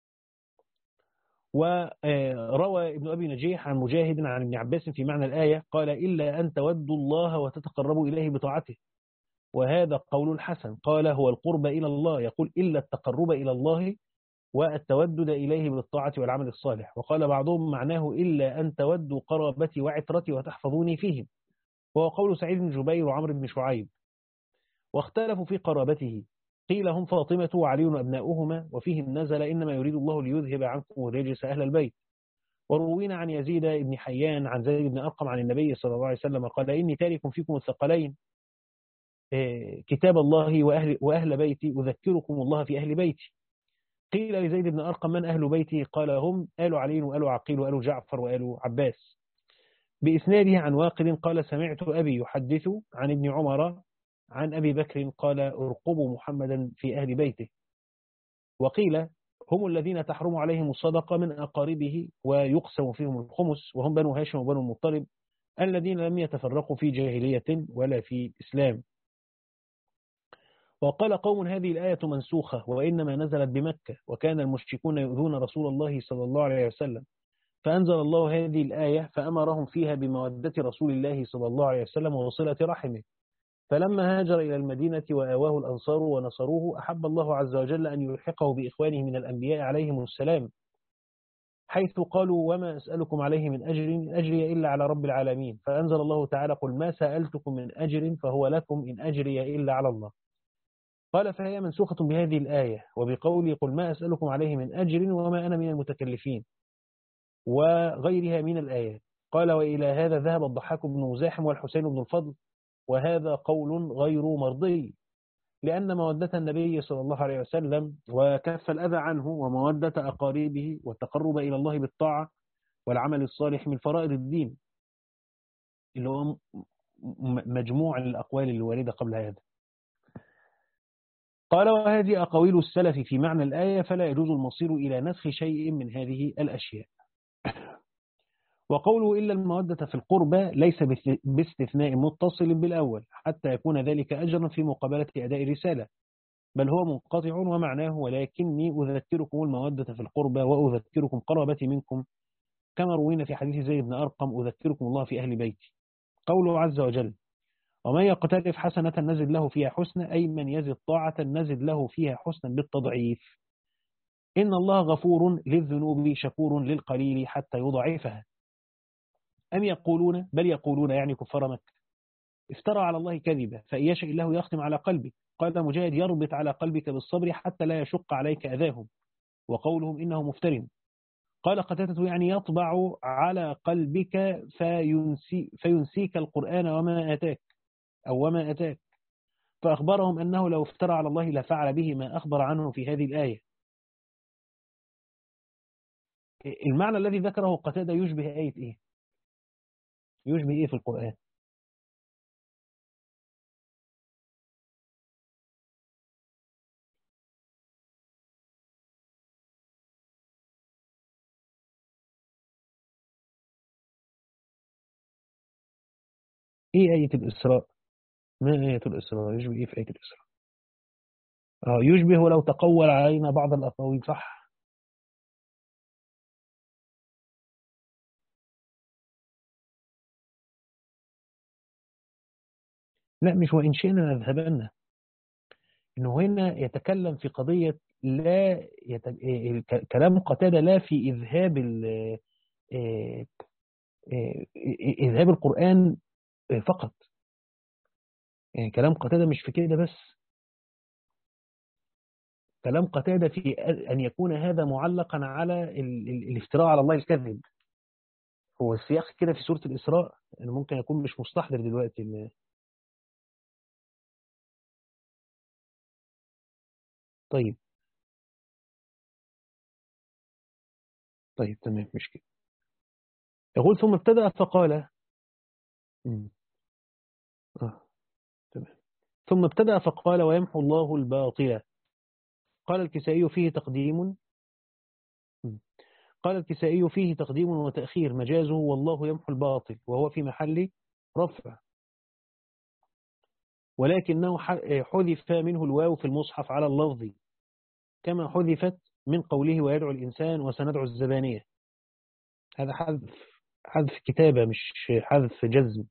Speaker 1: وروى ابن أبي نجيح عن مجاهد عن ابن عباس في معنى الآية قال: إلا أن تودوا الله وتتقربوا إليه بطاعته. وهذا قول الحسن قال: هو القرب إلى الله، يقول: إلا التقرب إلى الله والتودد إليه بالطاعة والعمل الصالح. وقال بعضهم معناه: إلا أن تودوا قرابتي وعترتي وتحفظوني فيهم، وهو قول سعيد بن جبير وعمر بن شعيب. واختلفوا في قرابته، قيل هم فاطمة وعلي أبناؤهما، وفيهم نزل: إنما يريد الله ليذهب عنكم الرجس أهل البيت. وروينا عن يزيد بن حيان عن زيد بن أرقم عن النبي صلى الله عليه وسلم قال: إني تارك فيكم الثقلين، كتاب الله وأهل, وأهل بيتي، أذكركم الله في أهل بيتي. قيل لزيد بن أرقم: من أهل بيتي؟ قال: هم آل علي وآل عقيل وآل جعفر وآل عباس. بإسناده عن واقد قال: سمعت أبي يحدث عن ابن عمر عن أبي بكر قال: ارقبوا محمدا في أهل بيته. وقيل: هم الذين تحرم عليهم الصدقة من أقاربه ويقسم فيهم الخمس، وهم بنو هاشم وبنو المطلب الذين لم يتفرقوا في جاهلية ولا في إسلام. وقال قوم: هذه الآية منسوخة وإنما نزلت بمكة وكان المشركون يؤذون رسول الله صلى الله عليه وسلم، فأنزل الله هذه الآية فأمرهم فيها بمودة رسول الله صلى الله عليه وسلم وصلة رحمه. فلما هاجر إلى المدينة وآواه الأنصار ونصروه أحب الله عز وجل أن يلحقه بإخوانه من الأنبياء عليهم السلام، حيث قالوا: وما أسألكم عليه من أجر إن أجري إلا على رب العالمين. فأنزل الله تعالى: قل ما سألتكم من أجر فهو لكم إن أجري إلا على الله. قال: فهي منسوخة بهذه الآية وبقولي: قل ما أسألكم عليه من أجر وما أنا من المتكلفين، وغيرها من الآيات. قال: وإلى هذا ذهب الضحاك بن مزاحم والحسين بن الفضل، وهذا قول غير مرضي، لأن مودة النبي صلى الله عليه وسلم وكف الأذى عنه ومودة أقاربه والتقرب إلى الله بالطاعة والعمل الصالح من فرائض الدين، اللي هو مجموع الأقوال الواردة قبل هذا. قال: وهذه أقاويل السلف في معنى الآية، فلا يجوز المصير إلى نسخ شيء من هذه الأشياء. وقوله إلا المودة في القربى ليس باستثناء متصل بالأول حتى يكون ذلك أجرا في مقابلة أداء الرسالة، بل هو منقطع ومعناه ولكني أذكركم المودة في القربى وأذكركم قرابتي منكم، كما روينا في حديث زيد بن أرقم أذكركم الله في أهل بيتي. قوله عز وجل ومن يقترف حسنة نزد له فيها حسنة، أي من يزد طاعة نزد له فيها حسنا بالتضعيف. إن الله غفور للذنوب شكور للقليل حتى يضعفها. أم يقولون بل يقولون يعني كفار مكة افترى على الله كذبا فإن يشاء الله يختم على قلبك. قال مجاهد يربط على قلبك بالصبر حتى لا يشق عليك أذاهم، وقولهم إنه مفتر. قال قتادة يعني يطبع على قلبك فينسي فينسيك القرآن وما آتاك أو وما أتاك. فأخبرهم أنه لو افترى على الله لفعل به ما أخبر عنه في هذه الآية. المعنى الذي ذكره قتادة يشبه آية إيه؟ يشبه إيه في القرآن؟ إيه آية الإسراء؟ ما آية الإسراء؟ يشبه إيه في آية الإسراء؟ آه يشبه ولو تقول علينا بعض الأقاويل، صح؟ لا مش وإن شئنا لذهبن، إنه هنا يتكلم في قضية لا يت... إيه، ك- كلام قتادة لا في إذهاب ال... إيه، إيه، إيه، إذهاب القرآن فقط. يعني كلام قتادة مش في كده بس، كلام قتادة في أن يكون هذا معلقا على ال... ال... الافتراء على الله الكذب. هو السياق كده في سورة الإسراء، أنا ممكن أكون مش مستحضر دلوقتي ال- طيب. طيب تمام مش كده. يقول ثم ابتدأ فقال. مم. آه. تمام. ثم ابتدأ فقال ويمحو الله الباطل. قال الكسائي فيه تقديم. مم. قال الكسائي فيه تقديم وتأخير مجازه والله يمحو الباطل، وهو في محل رفع، ولكنه ح- حذف منه الواو في المصحف على اللفظ كما حذفت من قوله ويدعو الإنسان وسندعو الزبانية. هذا حذف، حذف كتابة مش حذف جزم.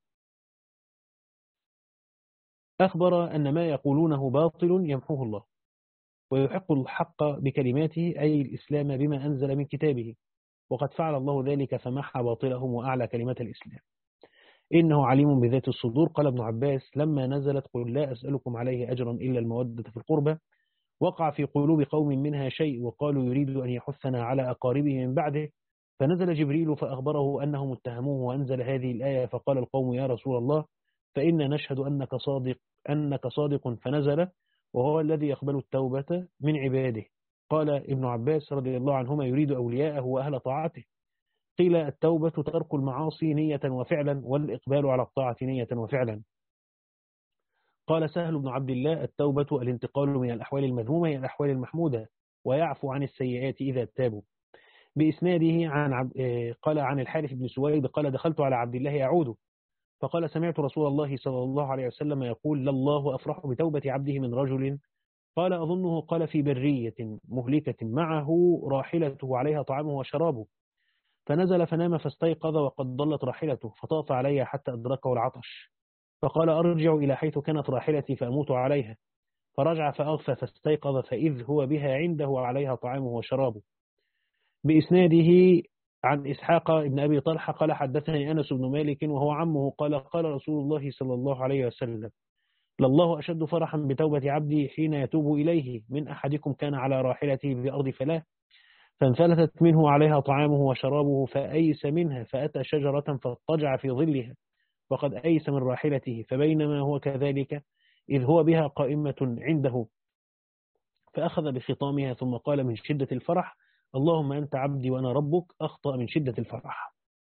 Speaker 1: أخبر أن ما يقولونه باطل يمحوه الله ويحق الحق بكلماته أي الإسلام بما أنزل من كتابه، وقد فعل الله ذلك فمحى باطلهم وأعلى كلمة الإسلام. إنه عليم بذات الصدور. قال ابن عباس لما نزلت قل لا أسألكم عليه أجرا إلا المودة في القربى وقع في قلوب قوم منها شيء وقالوا يريد أن يحثنا على أقاربه من بعده، فنزل جبريل فأخبره أنهم اتهموه وأنزل هذه الآية فقال القوم يا رسول الله فإنا نشهد أنك صادق أنك صادق، فنزل وهو الذي يقبل التوبة من عباده. قال ابن عباس رضي الله عنهما يريد أولياءه وأهل طاعته. قيل التوبة ترك المعاصي نية وفعلا، والإقبال على الطاعة نية وفعلا. قال سهل بن عبد الله التوبة الانتقال من الأحوال المذمومة إلى الأحوال المحمودة، ويعفو عن السيئات إذا تابوا. بإسناده عن عب... آه، قال عن الحارث بن سويد قال دخلت على عبد الله يعود فقال سمعت رسول الله صلى الله عليه وسلم يقول لله أفرح بتوبة عبده من رجل قال أظنه قال في برية مهلكة معه راحلته عليها طعامه وشرابه، فنزل فنام فاستيقظ وقد ضلت راحلته فطاف عليها حتى أدركه العطش، فقال أرجع إلى حيث كانت راحلتي فأموت عليها، فرجع فأغفى فاستيقظ فإذ هو بها عنده وعليها طعامه وشرابه. بإسناده عن إسحاق بن أبي طلحة قال حدثني أنس بن مالك وهو عمه قال قال رسول الله صلى الله عليه وسلم لله أشد فرحا بتوبة عبدي حين يتوب إليه من أحدكم كان على راحلته بأرض فلاة فانفلتت منه عليها طعامه وشرابه فأيس منها فأتى شجرة فاضطجع في ظلها وقد أيس من راحلته، فبينما هو كذلك إذ هو بها قائمة عنده فأخذ بخطامها ثم قال من شدة الفرح اللهم أنت عبدي وأنا ربك أخطأ من شدة الفرح.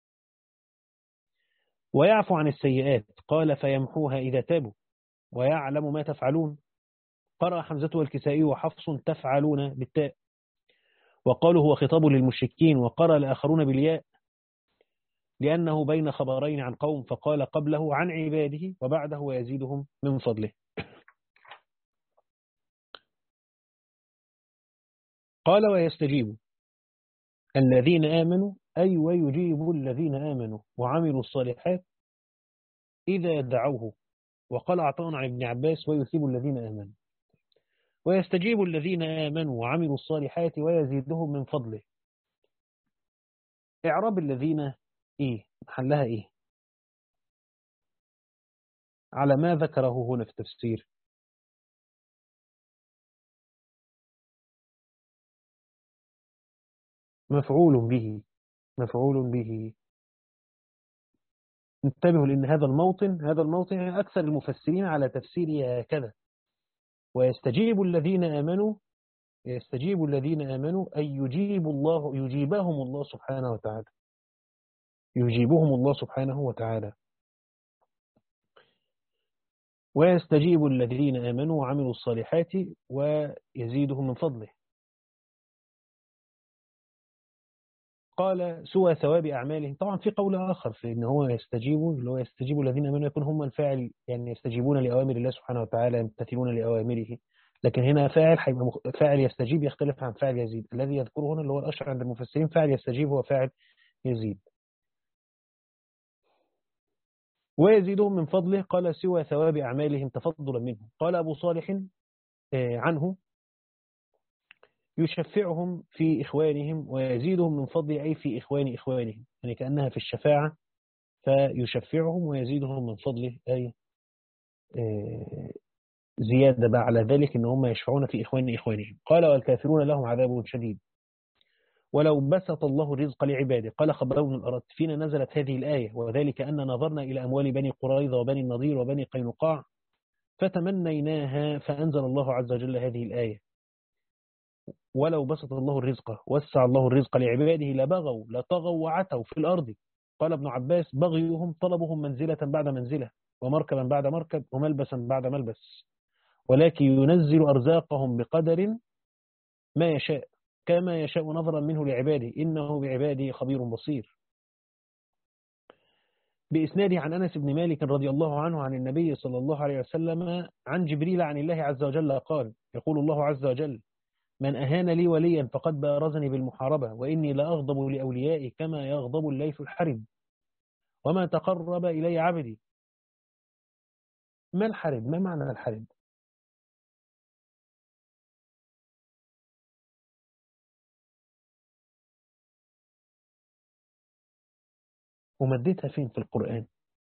Speaker 1: ويعفو عن السيئات قال فيمحوها إذا تابوا ويعلم ما تفعلون. قرأ حمزة والكسائي وحفص تفعلون بالتاء وقالوا هو خطاب للمشركين، وقرأ الآخرون بالياء لأنه بين خبرين عن قوم فقال قبله عن عباده وبعده ويزيدهم من فضله. قال ويستجيب الذين آمنوا أي ويجيب الذين آمنوا وعملوا الصالحات إذا دعوه. وقال عطاء عن ابن عباس ويثيب الذين آمنوا. ويستجيب الذين آمنوا وعملوا الصالحات ويزيدهم من فضله. إعراب الذين إيه محلها إيه على ما ذكره هنا في التفسير؟ مفعول به. مفعول به. انتبهوا لأن هذا الموطن هذا الموطن أكثر المفسرين على تفسيره هكذا. ويستجيب الذين آمنوا يستجيب الذين آمنوا أي يجيب الله يجيبهم الله سبحانه وتعالى يجيبهم الله سبحانه وتعالى. ويستجيب الذين آمنوا وعملوا الصالحات ويزيدهم من فضله. قال سوى ثواب أعمالهم. طبعا في قول آخر في إن هو يستجيب اللي هو يستجيب الذين آمنوا يكون هم الفاعل، يعني يستجيبون لأوامر الله سبحانه وتعالى يمتثلون لأوامره. لكن هنا فاعل هيبقى مخ... فاعل يستجيب يختلف عن فاعل يزيد. الذي يذكره هنا اللي هو الأشهر عند المفسرين فاعل يستجيب هو فاعل يزيد. ويزيدهم من فضله. قال سوى ثواب أعمالهم تفضلا منه. قال أبو صالح عنه يشفعهم في إخوانهم ويزيدهم من فضل أي في إخوان إخوانهم، يعني كأنها في الشفاعة فيشفعهم ويزيدهم من فضله أي زيادة بقى على ذلك إن هم يشفعون في إخوان إخوانهم. قال والكافرون لهم عذاب شديد ولو بسط الله الرزق لعباده. قال خباب بن الأرت فينا نزلت هذه الآية وذلك أن نظرنا إلى أموال بني قريظة وبني النضير وبني قينقاع فتمنيناها فأنزل الله عز وجل هذه الآية ولو بسط الله الرزق وسع الله الرزق لعباده لبغوا لطغوا وعتوا في الأرض. قال ابن عباس بغيهم طلبهم منزلة بعد منزلة ومركبا بعد مركب وملبسا بعد ملبس ولكن ينزل أرزاقهم بقدر ما يشاء كما يشاء نظرا منه لعباده إنه بعباده خبير بصير. بإسناده عن أنس بن مالك رضي الله عنه عن النبي صلى الله عليه وسلم عن جبريل عن الله عز وجل قال يقول الله عز وجل من أهان لي وليا فقد بارزني بالمحاربة وإني لأغضب لأوليائي كما يغضب الليث الحرب وما تقرب إلي عبدي. ما الحرب؟ ما معنى الحرب؟ ومدتها فين في القرآن؟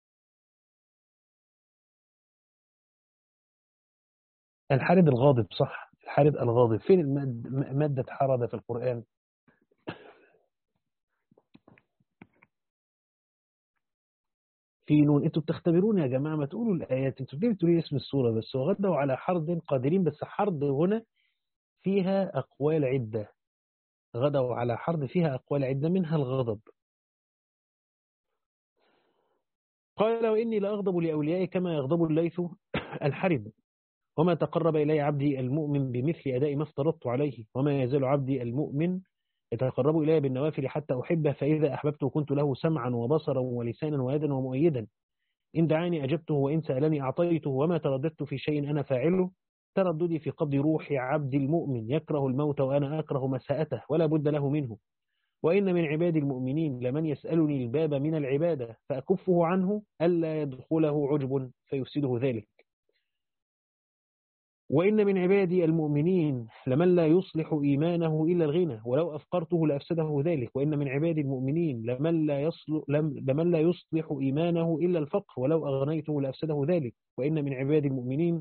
Speaker 1: الحرب الغاضب صح، الحرب الغاضب. فين المد... مادة حرب في القرآن؟ في نون. انتوا بتختبرون يا جماعة ما تقولوا الآيات، انتوا ليه بتقولوا اسم السورة بس. وغدوا على حرب قادرين، بس حرب هنا فيها أقوال عدة. غدوا على حرب فيها أقوال عدة منها الغضب. قال وإني لأغضب لأوليائي كما يغضب الليث الحرب وما تقرب إلي عبدي المؤمن بمثل أداء ما افترضت عليه وما يزال عبدي المؤمن يتقرب إلي بالنوافل حتى أحبه فإذا أحببته كنت له سمعا وبصرا ولسانا ويدا ومؤيدا إن دعاني أجبته وإن سألني أعطيته وما ترددت في شيء أنا فاعله ترددي في قبض روح عبد المؤمن يكره الموت وأنا أكره مساءته ولا بد له منه وإن من عباد المؤمنين لمن يسألني الباب من العبادة فأكفه عنه ألا يدخله عجب فيفسده ذلك وإن من عبادي المؤمنين لمن لا يصلح إيمانه إلا الغنى ولو أفقرته لأفسده ذلك وإن من عبادي المؤمنين لمن لا يصلح, لمن لا يصلح إيمانه إلا الفقر ولو أغنيته لأفسده ذلك وإن من عبادي المؤمنين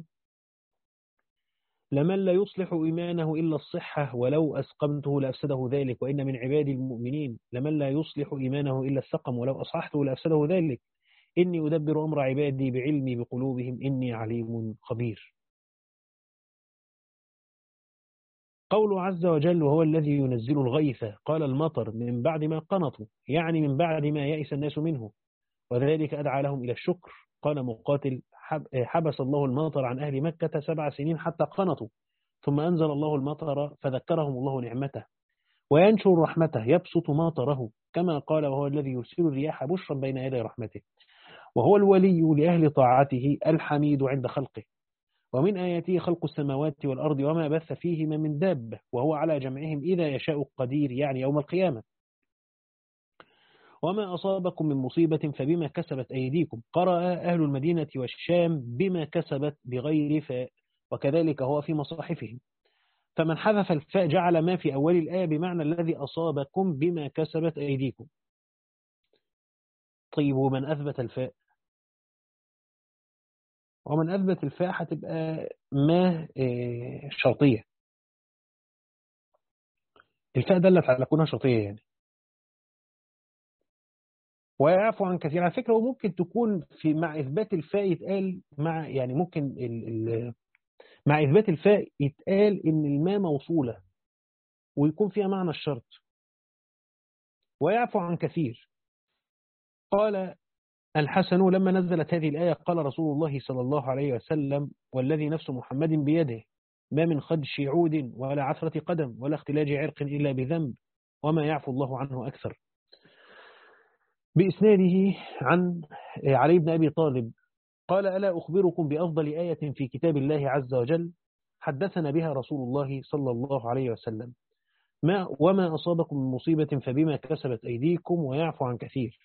Speaker 1: لمن لا يصلح إيمانه إلا الصحة ولو أسقمته لأفسده ذلك وإن من عبادي المؤمنين لمن لا يصلح إيمانه إلا السقم ولو أصححته لأفسده ذلك إني أدبر أمر عبادي بعلمي بقلوبهم إني عليم خبير. قوله عز وجل وهو الذي ينزل الغيث قال المطر من بعد ما قنطوا يعني من بعد ما يئس الناس منه وذلك أدعى لهم إلى الشكر. قال مقاتل حبس الله المطر عن أهل مكة سبع سنين حتى قنطوا ثم أنزل الله المطر فذكرهم الله نعمته وينشر رحمته يبسط مطره كما قال وهو الذي يرسل الرياح بشرا بين يدي رحمته وهو الولي لأهل طاعته الحميد عند خلقه ومن آياته خلق السماوات والأرض وما بث فيهما من دابة وهو على جمعهم إذا يشاء قدير، يعني يوم القيامة. وما أصابكم من مصيبة فبما كسبت أيديكم. قرأ أهل المدينة والشام بما كسبت بغير فاء، وكذلك هو في مصاحفهم. فمن حذف الفاء جعل ما في أول الآية بمعنى الذي أصابكم بما كسبت أيديكم. طيب ومن أثبت الفاء؟ ومن أثبت الفاء هتبقى ما شرطية. الفاء دلت على كونها شرطية يعني. ويعفو عن كثير على فكرة، وممكن تكون في مع إثبات الفاء يتقال مع يعني ممكن ال ال مع إثبات الفاء يتقال إن الماء موصولة ويكون فيها معنى الشرط. ويعفو عن كثير. قال الحسن لما نزلت هذه الآية قال رسول الله صلى الله عليه وسلم والذي نفس محمد بيده ما من خدش عود ولا عثرة قدم ولا اختلاج عرق إلا بذنب وما يعفو الله عنه أكثر. بإسناده عن علي بن أبي طالب قال ألا أخبركم بأفضل آية في كتاب الله عز وجل حدثنا بها رسول الله صلى الله عليه وسلم ما وما أصابكم من مصيبة فبما كسبت أيديكم ويعفو عن كثير.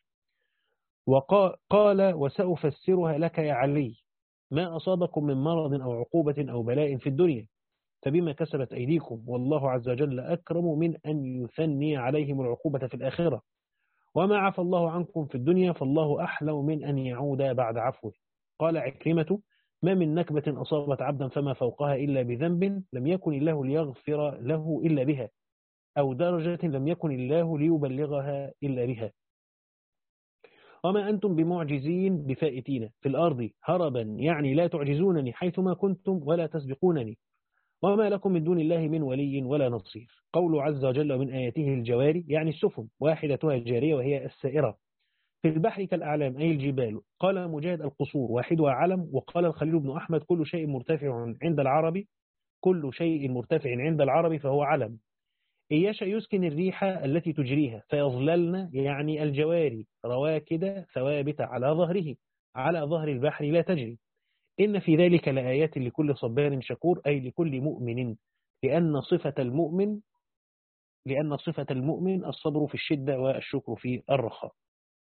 Speaker 1: وقال وسأفسرها لك يا علي ما أصابكم من مرض أو عقوبة أو بلاء في الدنيا فبما كسبت أيديكم والله عز وجل أكرم من أن يثني عليهم العقوبة في الآخرة وما عفى الله عنكم في الدنيا فالله أحلم من أن يعود بعد عفوه. قال عكرمة ما من نكبة أصابت عبدا فما فوقها إلا بذنب لم يكن الله ليغفر له إلا بها أو درجة لم يكن الله ليبلغها إلا بها. وما أنتم بمعجزين بفائتين في الأرض هربا يعني لا تعجزونني حيثما كنتم ولا تسبقونني وما لكم من دون الله من ولي ولا نصير. قول عز وجل ومن آياته الجواري يعني السفن واحدتها جارية وهي السائرة في البحر كالأعلام أي الجبال. قال مجاهد القصور واحدها علم. وقال الخليل بن أحمد كل شيء مرتفع عند العرب كل شيء مرتفع عند العرب فهو علم. إن يشأ يسكن الريح التي تجريها فيظللن يعني الجواري رواكد ثوابت على ظهره على ظهر البحر لا تجري. إن في ذلك لآيات لكل صبار شكور أي لكل مؤمن لأن صفة المؤمن لأن صفة المؤمن الصبر في الشدة والشكر في الرخاء.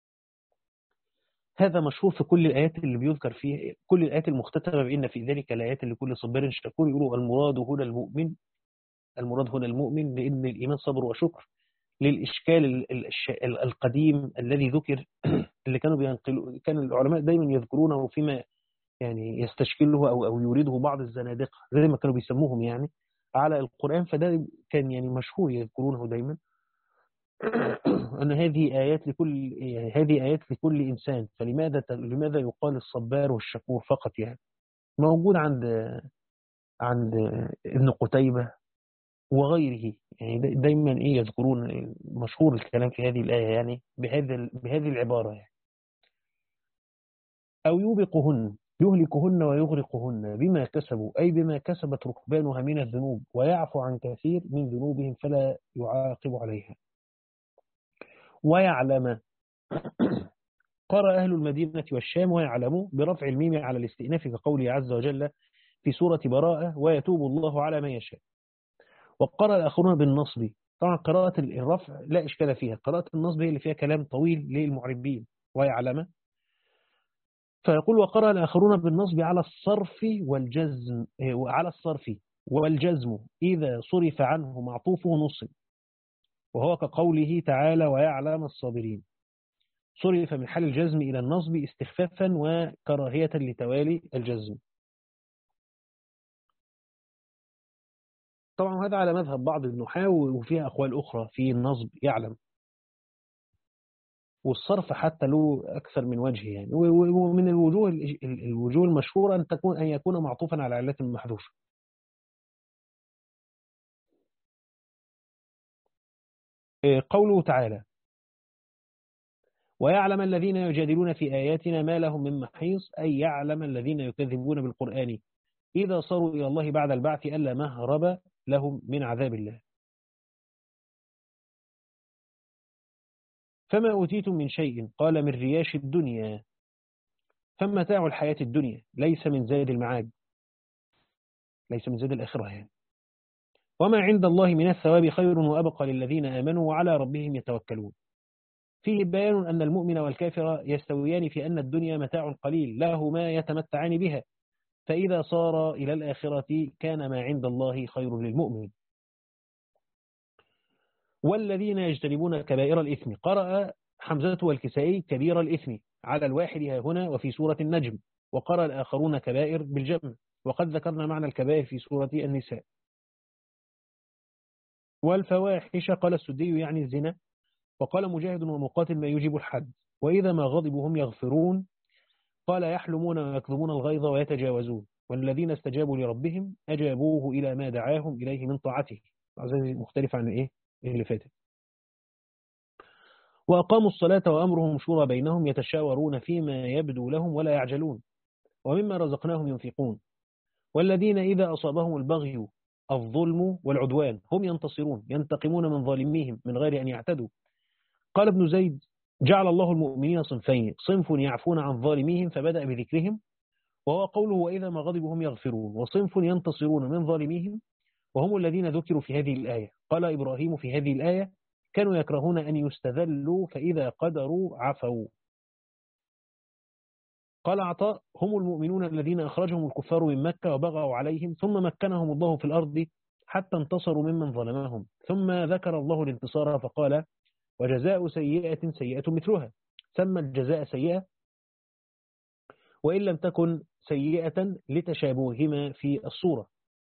Speaker 1: هذا مشهور في كل الآيات اللي بيذكر فيها كل الآيات المختتمة بإن في ذلك لآيات لكل صبار شكور. يقولوا المراد هنا المؤمن المراد هنا المؤمن لأن الإيمان صبر وشكر للإشكال القديم الذي ذكر اللي كانوا بينقلوا كان العلماء دايما يذكرونه فيما يعني يستشكله أو أو يريده بعض الزنادقة زي ما كانوا بيسموهم يعني على القرآن. فده كان يعني مشهور يذكرونه دايما أن هذه آيات لكل يعني هذه آيات لكل إنسان. فلماذا لماذا يقال الصبار والشكور فقط؟ يعني موجود عند عند ابن قتيبة وغيره يعني دايما إيه يذكرون مشهور الكلام في هذه الآية يعني بهذا بهذه العبارة يعني. أو يوبقهن يهلكهن ويغرقهن بما كسبوا أي بما كسبت ركبانها من الذنوب ويعفو عن كثير من ذنوبهم فلا يعاقب عليها. ويعلم قرأ أهل المدينة والشام ويعلموا برفع الميم على الاستئناف كقوله عز وجل في سورة براءة ويتوب الله على ما يشاء. وقرأ الآخرون بالنصب. طبعا قراءة الرفع لا إشكال فيها. قراءة النصب هي اللي فيها كلام طويل للمعربين. ويعلم فيقول وقرأ الآخرون بالنصب على الصرف والجزم على الصرف والجزم إذا صرف عنه معطوفه نصب وهو كقوله تعالى ويعلم الصابرين. صرف من حال الجزم إلى النصب استخفافا وكراهية لتوالي الجزم. طبعا هذا على مذهب بعض النحاة وفيها أقوال أخرى في النصب يعلم. والصرف حتى له أكثر من وجه يعني. ومن الوجوه الوجوه المشهورة أن تكون أن يكون معطوفا على علة محذوفة. قوله تعالى ويعلم الذين يجادلون في آياتنا ما لهم من محيص أي يعلم الذين يكذبون بالقرآن إذا صاروا إلى الله بعد البعث ألا مهرب لهم من عذاب الله. فما أوتيتم من شيء قال من رياش الدنيا فمتاع الحياة الدنيا ليس من زاد المعاد ليس من زاد الآخرة يعني. وما عند الله من الثواب خير وأبقى للذين آمنوا وعلى ربهم يتوكلون. فيه بيان أن المؤمن والكافر يستويان في أن الدنيا متاع قليل له ما يتمتعان بها، فإذا صار إلى الآخرة كان ما عند الله خير للمؤمن. والذين يجتنبون كبائر الإثم، قرأ حمزة والكسائي كبير الإثم على الواحد ها هنا وفي سورة النجم، وقرأ الآخرون كبائر بالجمع، وقد ذكرنا معنى الكبائر في سورة النساء. والفواحش قال السدي يعني الزنا، وقال مجاهد ومقاتل ما يجيب الحد. وإذا ما غضبوا هم يغفرون، قال يحلمون ويكظمون الغيظ ويتجاوزون. والذين استجابوا لربهم أجابوه إلى ما دعاهم إليه من طاعته. مختلف عن إيه اللي فاتت. وأقاموا الصلاة وأمرهم شورى بينهم يتشاورون فيما يبدو لهم ولا يعجلون، ومما رزقناهم ينفقون. والذين إذا أصابهم البغي الظلم والعدوان هم ينتصرون ينتقمون من ظالميهم من غير أن يعتدوا. قال ابن زيد جعل الله المؤمنين صنفين، صنف يعفون عن ظالميهم فبدأ بذكرهم وهو قوله وإذا ما غضبوا هم يغفرون، وصنف ينتصرون من ظالميهم وهم الذين ذكروا في هذه الآية. قال إبراهيم في هذه الآية كانوا يكرهون أن يستذلوا فإذا قدروا عفوا. قال عطاء هم المؤمنون الذين أخرجهم الكفار من مكة وبغوا عليهم ثم مكنهم الله في الأرض حتى انتصروا ممن ظلمهم، ثم ذكر الله الانتصار فقال وجزاء سيئة سيئة مثلها، سمى الجزاء سيئة وإن لم تكن سيئة لتشابههما في الصورة.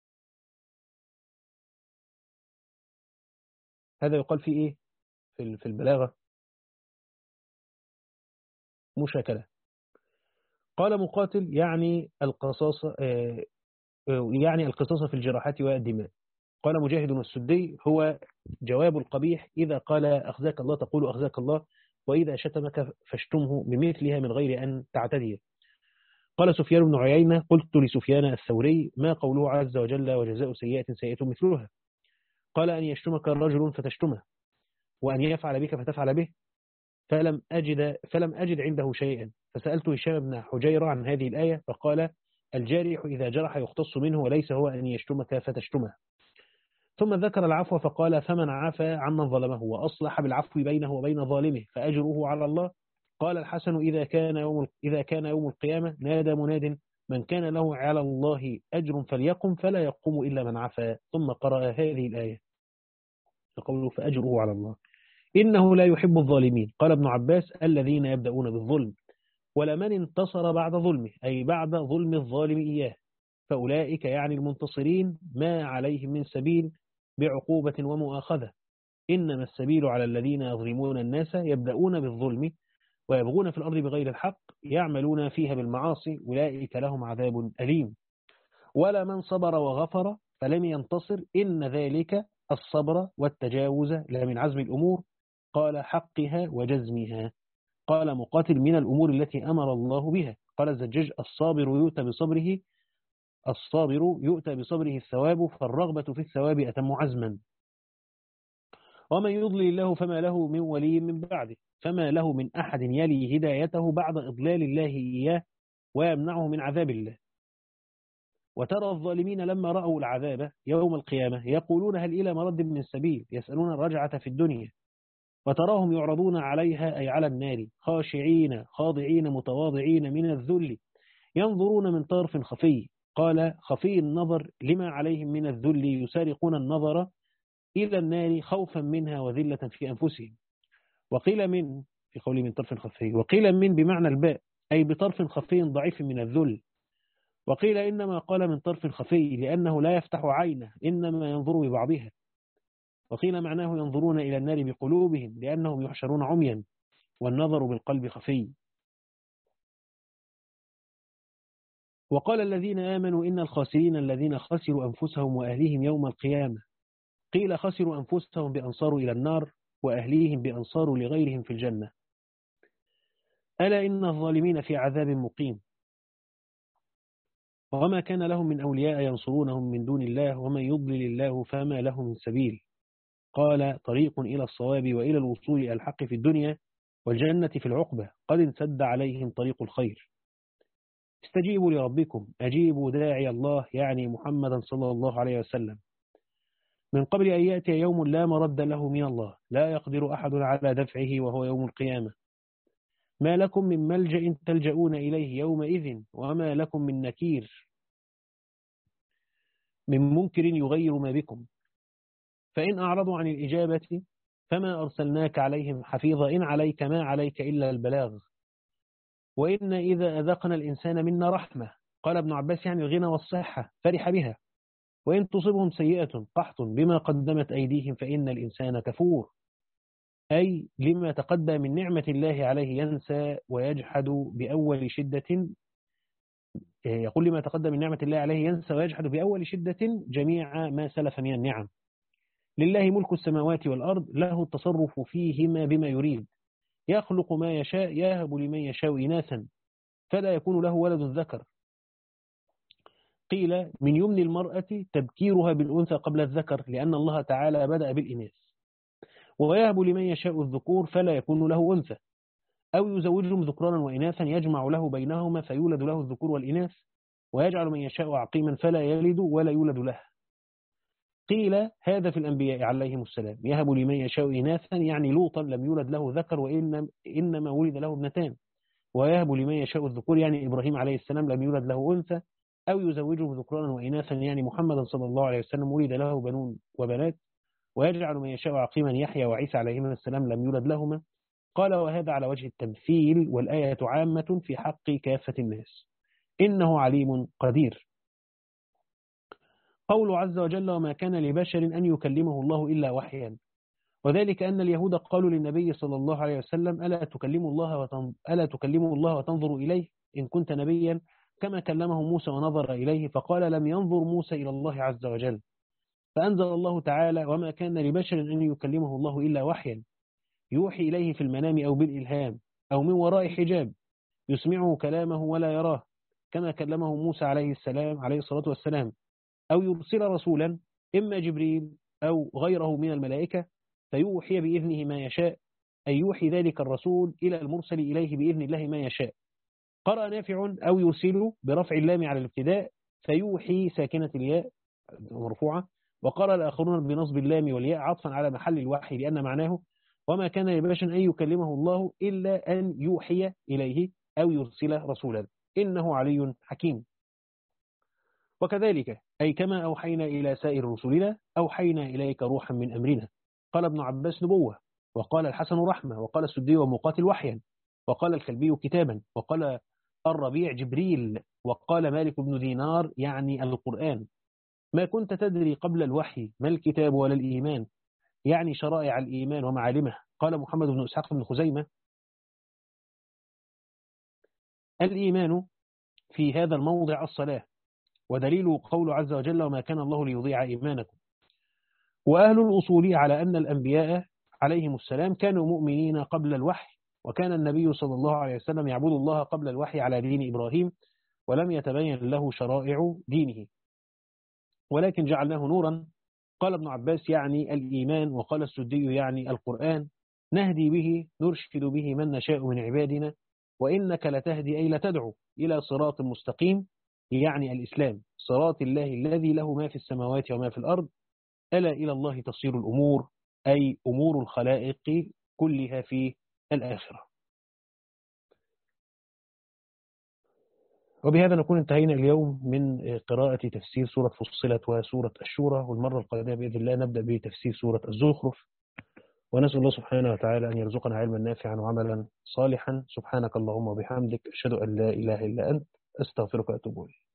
Speaker 1: هذا يقال في إيه في البلاغة مشاكلة. قال مقاتل يعني القصاص يعني القصاص في الجراحات والدماء. قال مجاهد والسدي هو جواب القبيح إذا قال أخزاك الله تقول أخزاك الله، وإذا شتمك فاشتمه بمثلها من غير أن تعتدي. قال سفيان بن عيينة قلت لسفيان الثوري ما قوله عز وجل وجزاء سيئة سيئة مثلها؟ قال أن يشتمك الرجل فتشتمه وأن يفعل بك فتفعل به، فلم أجد, فلم أجد عنده شيئا، فسألت هشام بن حجيرة عن هذه الآية فقال الجارح إذا جرح يختص منه وليس هو أن يشتمك فتشتمه. ثم ذكر العفو فقال فمن عفى عمن ظلمه وأصلح بالعفو بينه وبين ظالمه فأجره على الله. قال الحسن إذا كان يوم إذا كان يوم القيامة نادى مناد من كان له على الله أجر فليقم فلا يقوم إلا من عفى. ثم قرأ هذه الآية فقوله فأجره على الله إنه لا يحب الظالمين. قال ابن عباس الذين يبدأون بالظلم ولمن انتصر بعد ظلمه أي بعد ظلم الظالم إياه، فأولئك يعني المنتصرين ما عليهم من سبيل بعقوبة ومؤاخذة، إنما السبيل على الذين يظلمون الناس يبدأون بالظلم ويبغون في الأرض بغير الحق يعملون فيها بالمعاصي أولئك لهم عذاب أليم. ولا من صبر وغفر فلم ينتصر إن ذلك الصبر والتجاوز لمن عزم الأمور. قال حقها وجزمها. قال مقاتل من الأمور التي أمر الله بها. قال الزجاج الصابر يؤتى بصبره الصابر يؤتى بصبره الثواب، فالرغبة في الثواب أتم عزما. ومن يضلل الله فما له من ولي من بعده، فما له من أحد يلي هدايته بعد إضلال الله إياه ويمنعه من عذاب الله. وترى الظالمين لما رأوا العذاب يوم القيامة يقولون هل إلى مرد من سبيل، يسألون الرجعة في الدنيا. وتراهم يعرضون عليها أي على النار خاشعين خاضعين متواضعين من الذل ينظرون من طرف خفي. قال خفي النظر لما عليهم من الذل يسارقون النظر إلى النار خوفا منها وذلة في أنفسهم. وقيل من في قول من طرف خفي، وقيل من بمعنى الباء أي بطرف خفي ضعيف من الذل. وقيل إنما قال من طرف خفي لأنه لا يفتح عينه إنما ينظر ببعضها. وقيل معناه ينظرون إلى النار بقلوبهم لأنهم يحشرون عميا والنظر بالقلب خفي. وقال الذين آمنوا إن الخاسرين الذين خسروا أنفسهم وأهليهم يوم القيامة. قيل خسروا أنفسهم بأنصاروا إلى النار وأهليهم بأنصاروا لغيرهم في الجنة. ألا إن الظالمين في عذاب مقيم. وما كان لهم من أولياء ينصرونهم من دون الله ومن يضلل الله فما له من سبيل. قال طريق إلى الصواب وإلى الوصول إلى الحق في الدنيا والجنة في العقبة قد انسد عليهم طريق الخير. استجيبوا لربكم أجيبوا داعي الله يعني محمدا صلى الله عليه وسلم من قبل أن يأتي يوم لا مرد له من الله لا يقدر أحد على دفعه وهو يوم القيامة ما لكم من ملجأ تلجؤون إليه يومئذ وما لكم من نكير من منكر يغير ما بكم فإن أعرضوا عن الإجابة فما أرسلناك عليهم حفيظا إن عليك ما عليك إلا البلاغ وإن إذا أذقنا الإنسان منا رحمة قال ابن عباس يعني الغنى والصحة فرح بها وإن تصبهم سيئة قحط بما قدمت أيديهم فإن الإنسان كفور أي لما تقدم من نعمة الله عليه ينسى ويجحد بأول شدة يقول لما تقدم من نعمة الله عليه ينسى ويجحد بأول شدة جميع ما سلف من النعم لله ملك السماوات والأرض له التصرف فيهما بما يريد يخلق ما يشاء يهب لمن يشاء إناثا فلا يكون له ولد ذكر قيل من يمن المرأة تبكيرها بالأنثى قبل الذكر لأن الله تعالى بدأ بالإناث ويهب لمن يشاء الذكور فلا يكون له أنثى أو يزوجهم ذكرانا وإناثا يجمع له بينهما فيولد له الذكور والإناث ويجعل من يشاء عقيما فلا يلد ولا يولد له قيل هذا في الأنبياء عليهم السلام يهب لمن يشاء إناثا يعني لوطا لم يولد له ذكر وإنما ولد له ابنتان ويهب لمن يشاء الذكور يعني إبراهيم عليه السلام لم يولد له أنثى أو يزوجه ذكرانا وإناثا يعني محمد صلى الله عليه وسلم ولد له بنون وبنات ويجعل من يشاء عقيما يحيى وعيسى عليهما السلام لم يولد لهما قال وهذا على وجه التمثيل والآية عامة في حق كافة الناس إنه عليم قدير قول عز وجل وما كان لبشر أن يكلمه الله إلا وحيا وذلك أن اليهود قالوا للنبي صلى الله عليه وسلم ألا تكلم الله وتنظر, ألا تكلم الله وتنظر إليه إن كنت نبيا كما كلمه موسى ونظر إليه فقال لم ينظر موسى إلى الله عز وجل فأنزل الله تعالى وما كان لبشر أن يكلمه الله إلا وحيا يوحي إليه في المنام أو بالإلهام أو من وراء حجاب يسمعه كلامه ولا يراه كما كلمه موسى عليه السلام عليه الصلاة والسلام أو يرسل رسولا إما جبريل أو غيره من الملائكة فيوحي بإذنه ما يشاء أي يوحي ذلك الرسول إلى المرسل إليه بإذن الله ما يشاء قرأ نافع أو يرسل برفع اللام على الابتداء فيوحي ساكنة الياء مرفوعة وقرأ الآخرون بنصب اللام والياء عطفا على محل الوحي لأن معناه وما كان لبشر أن يكلمه الله إلا أن يوحي إليه أو يرسل رسولا إنه علي حكيم وكذلك أي كما أوحينا إلى سائر رسلنا أوحينا إليك روحا من أمرنا قال ابن عباس نبوة وقال الحسن رحمة وقال السدي ومقاتل وحيا وقال الكلبي كتابا وقال الربيع جبريل وقال مالك بن دينار يعني القرآن ما كنت تدري قبل الوحي ما الكتاب ولا الإيمان يعني شرائع الإيمان ومعالمه قال محمد بن إسحاق بن خزيمة الإيمان في هذا الموضع الصلاة ودليل قول عز وجل وما كان الله ليضيع إيمانكم وأهل الأصول على أن الأنبياء عليهم السلام كانوا مؤمنين قبل الوحي وكان النبي صلى الله عليه وسلم يعبد الله قبل الوحي على دين إبراهيم ولم يتبين له شرائع دينه ولكن جعلناه نورا قال ابن عباس يعني الإيمان وقال السدي يعني القرآن نهدي به نرشد به من نشاء من عبادنا وإنك لتهدي أي لتدعو إلى صراط مستقيم يعني الإسلام صراط الله الذي له ما في السماوات وما في الأرض ألا إلى الله تصير الأمور أي أمور الخلائق كلها في الآخرة. وبهذا نكون انتهينا اليوم من قراءة تفسير سورة فصلت وسورة الشورى والمرة القادمة بإذن الله نبدأ بتفسير سورة الزخرف ونسأل الله سبحانه وتعالى أن يرزقنا علما نافعا وعملا صالحا سبحانك اللهم وبحمدك أشهد أن لا إله إلا أنت أستغفرك وأتوب إليك.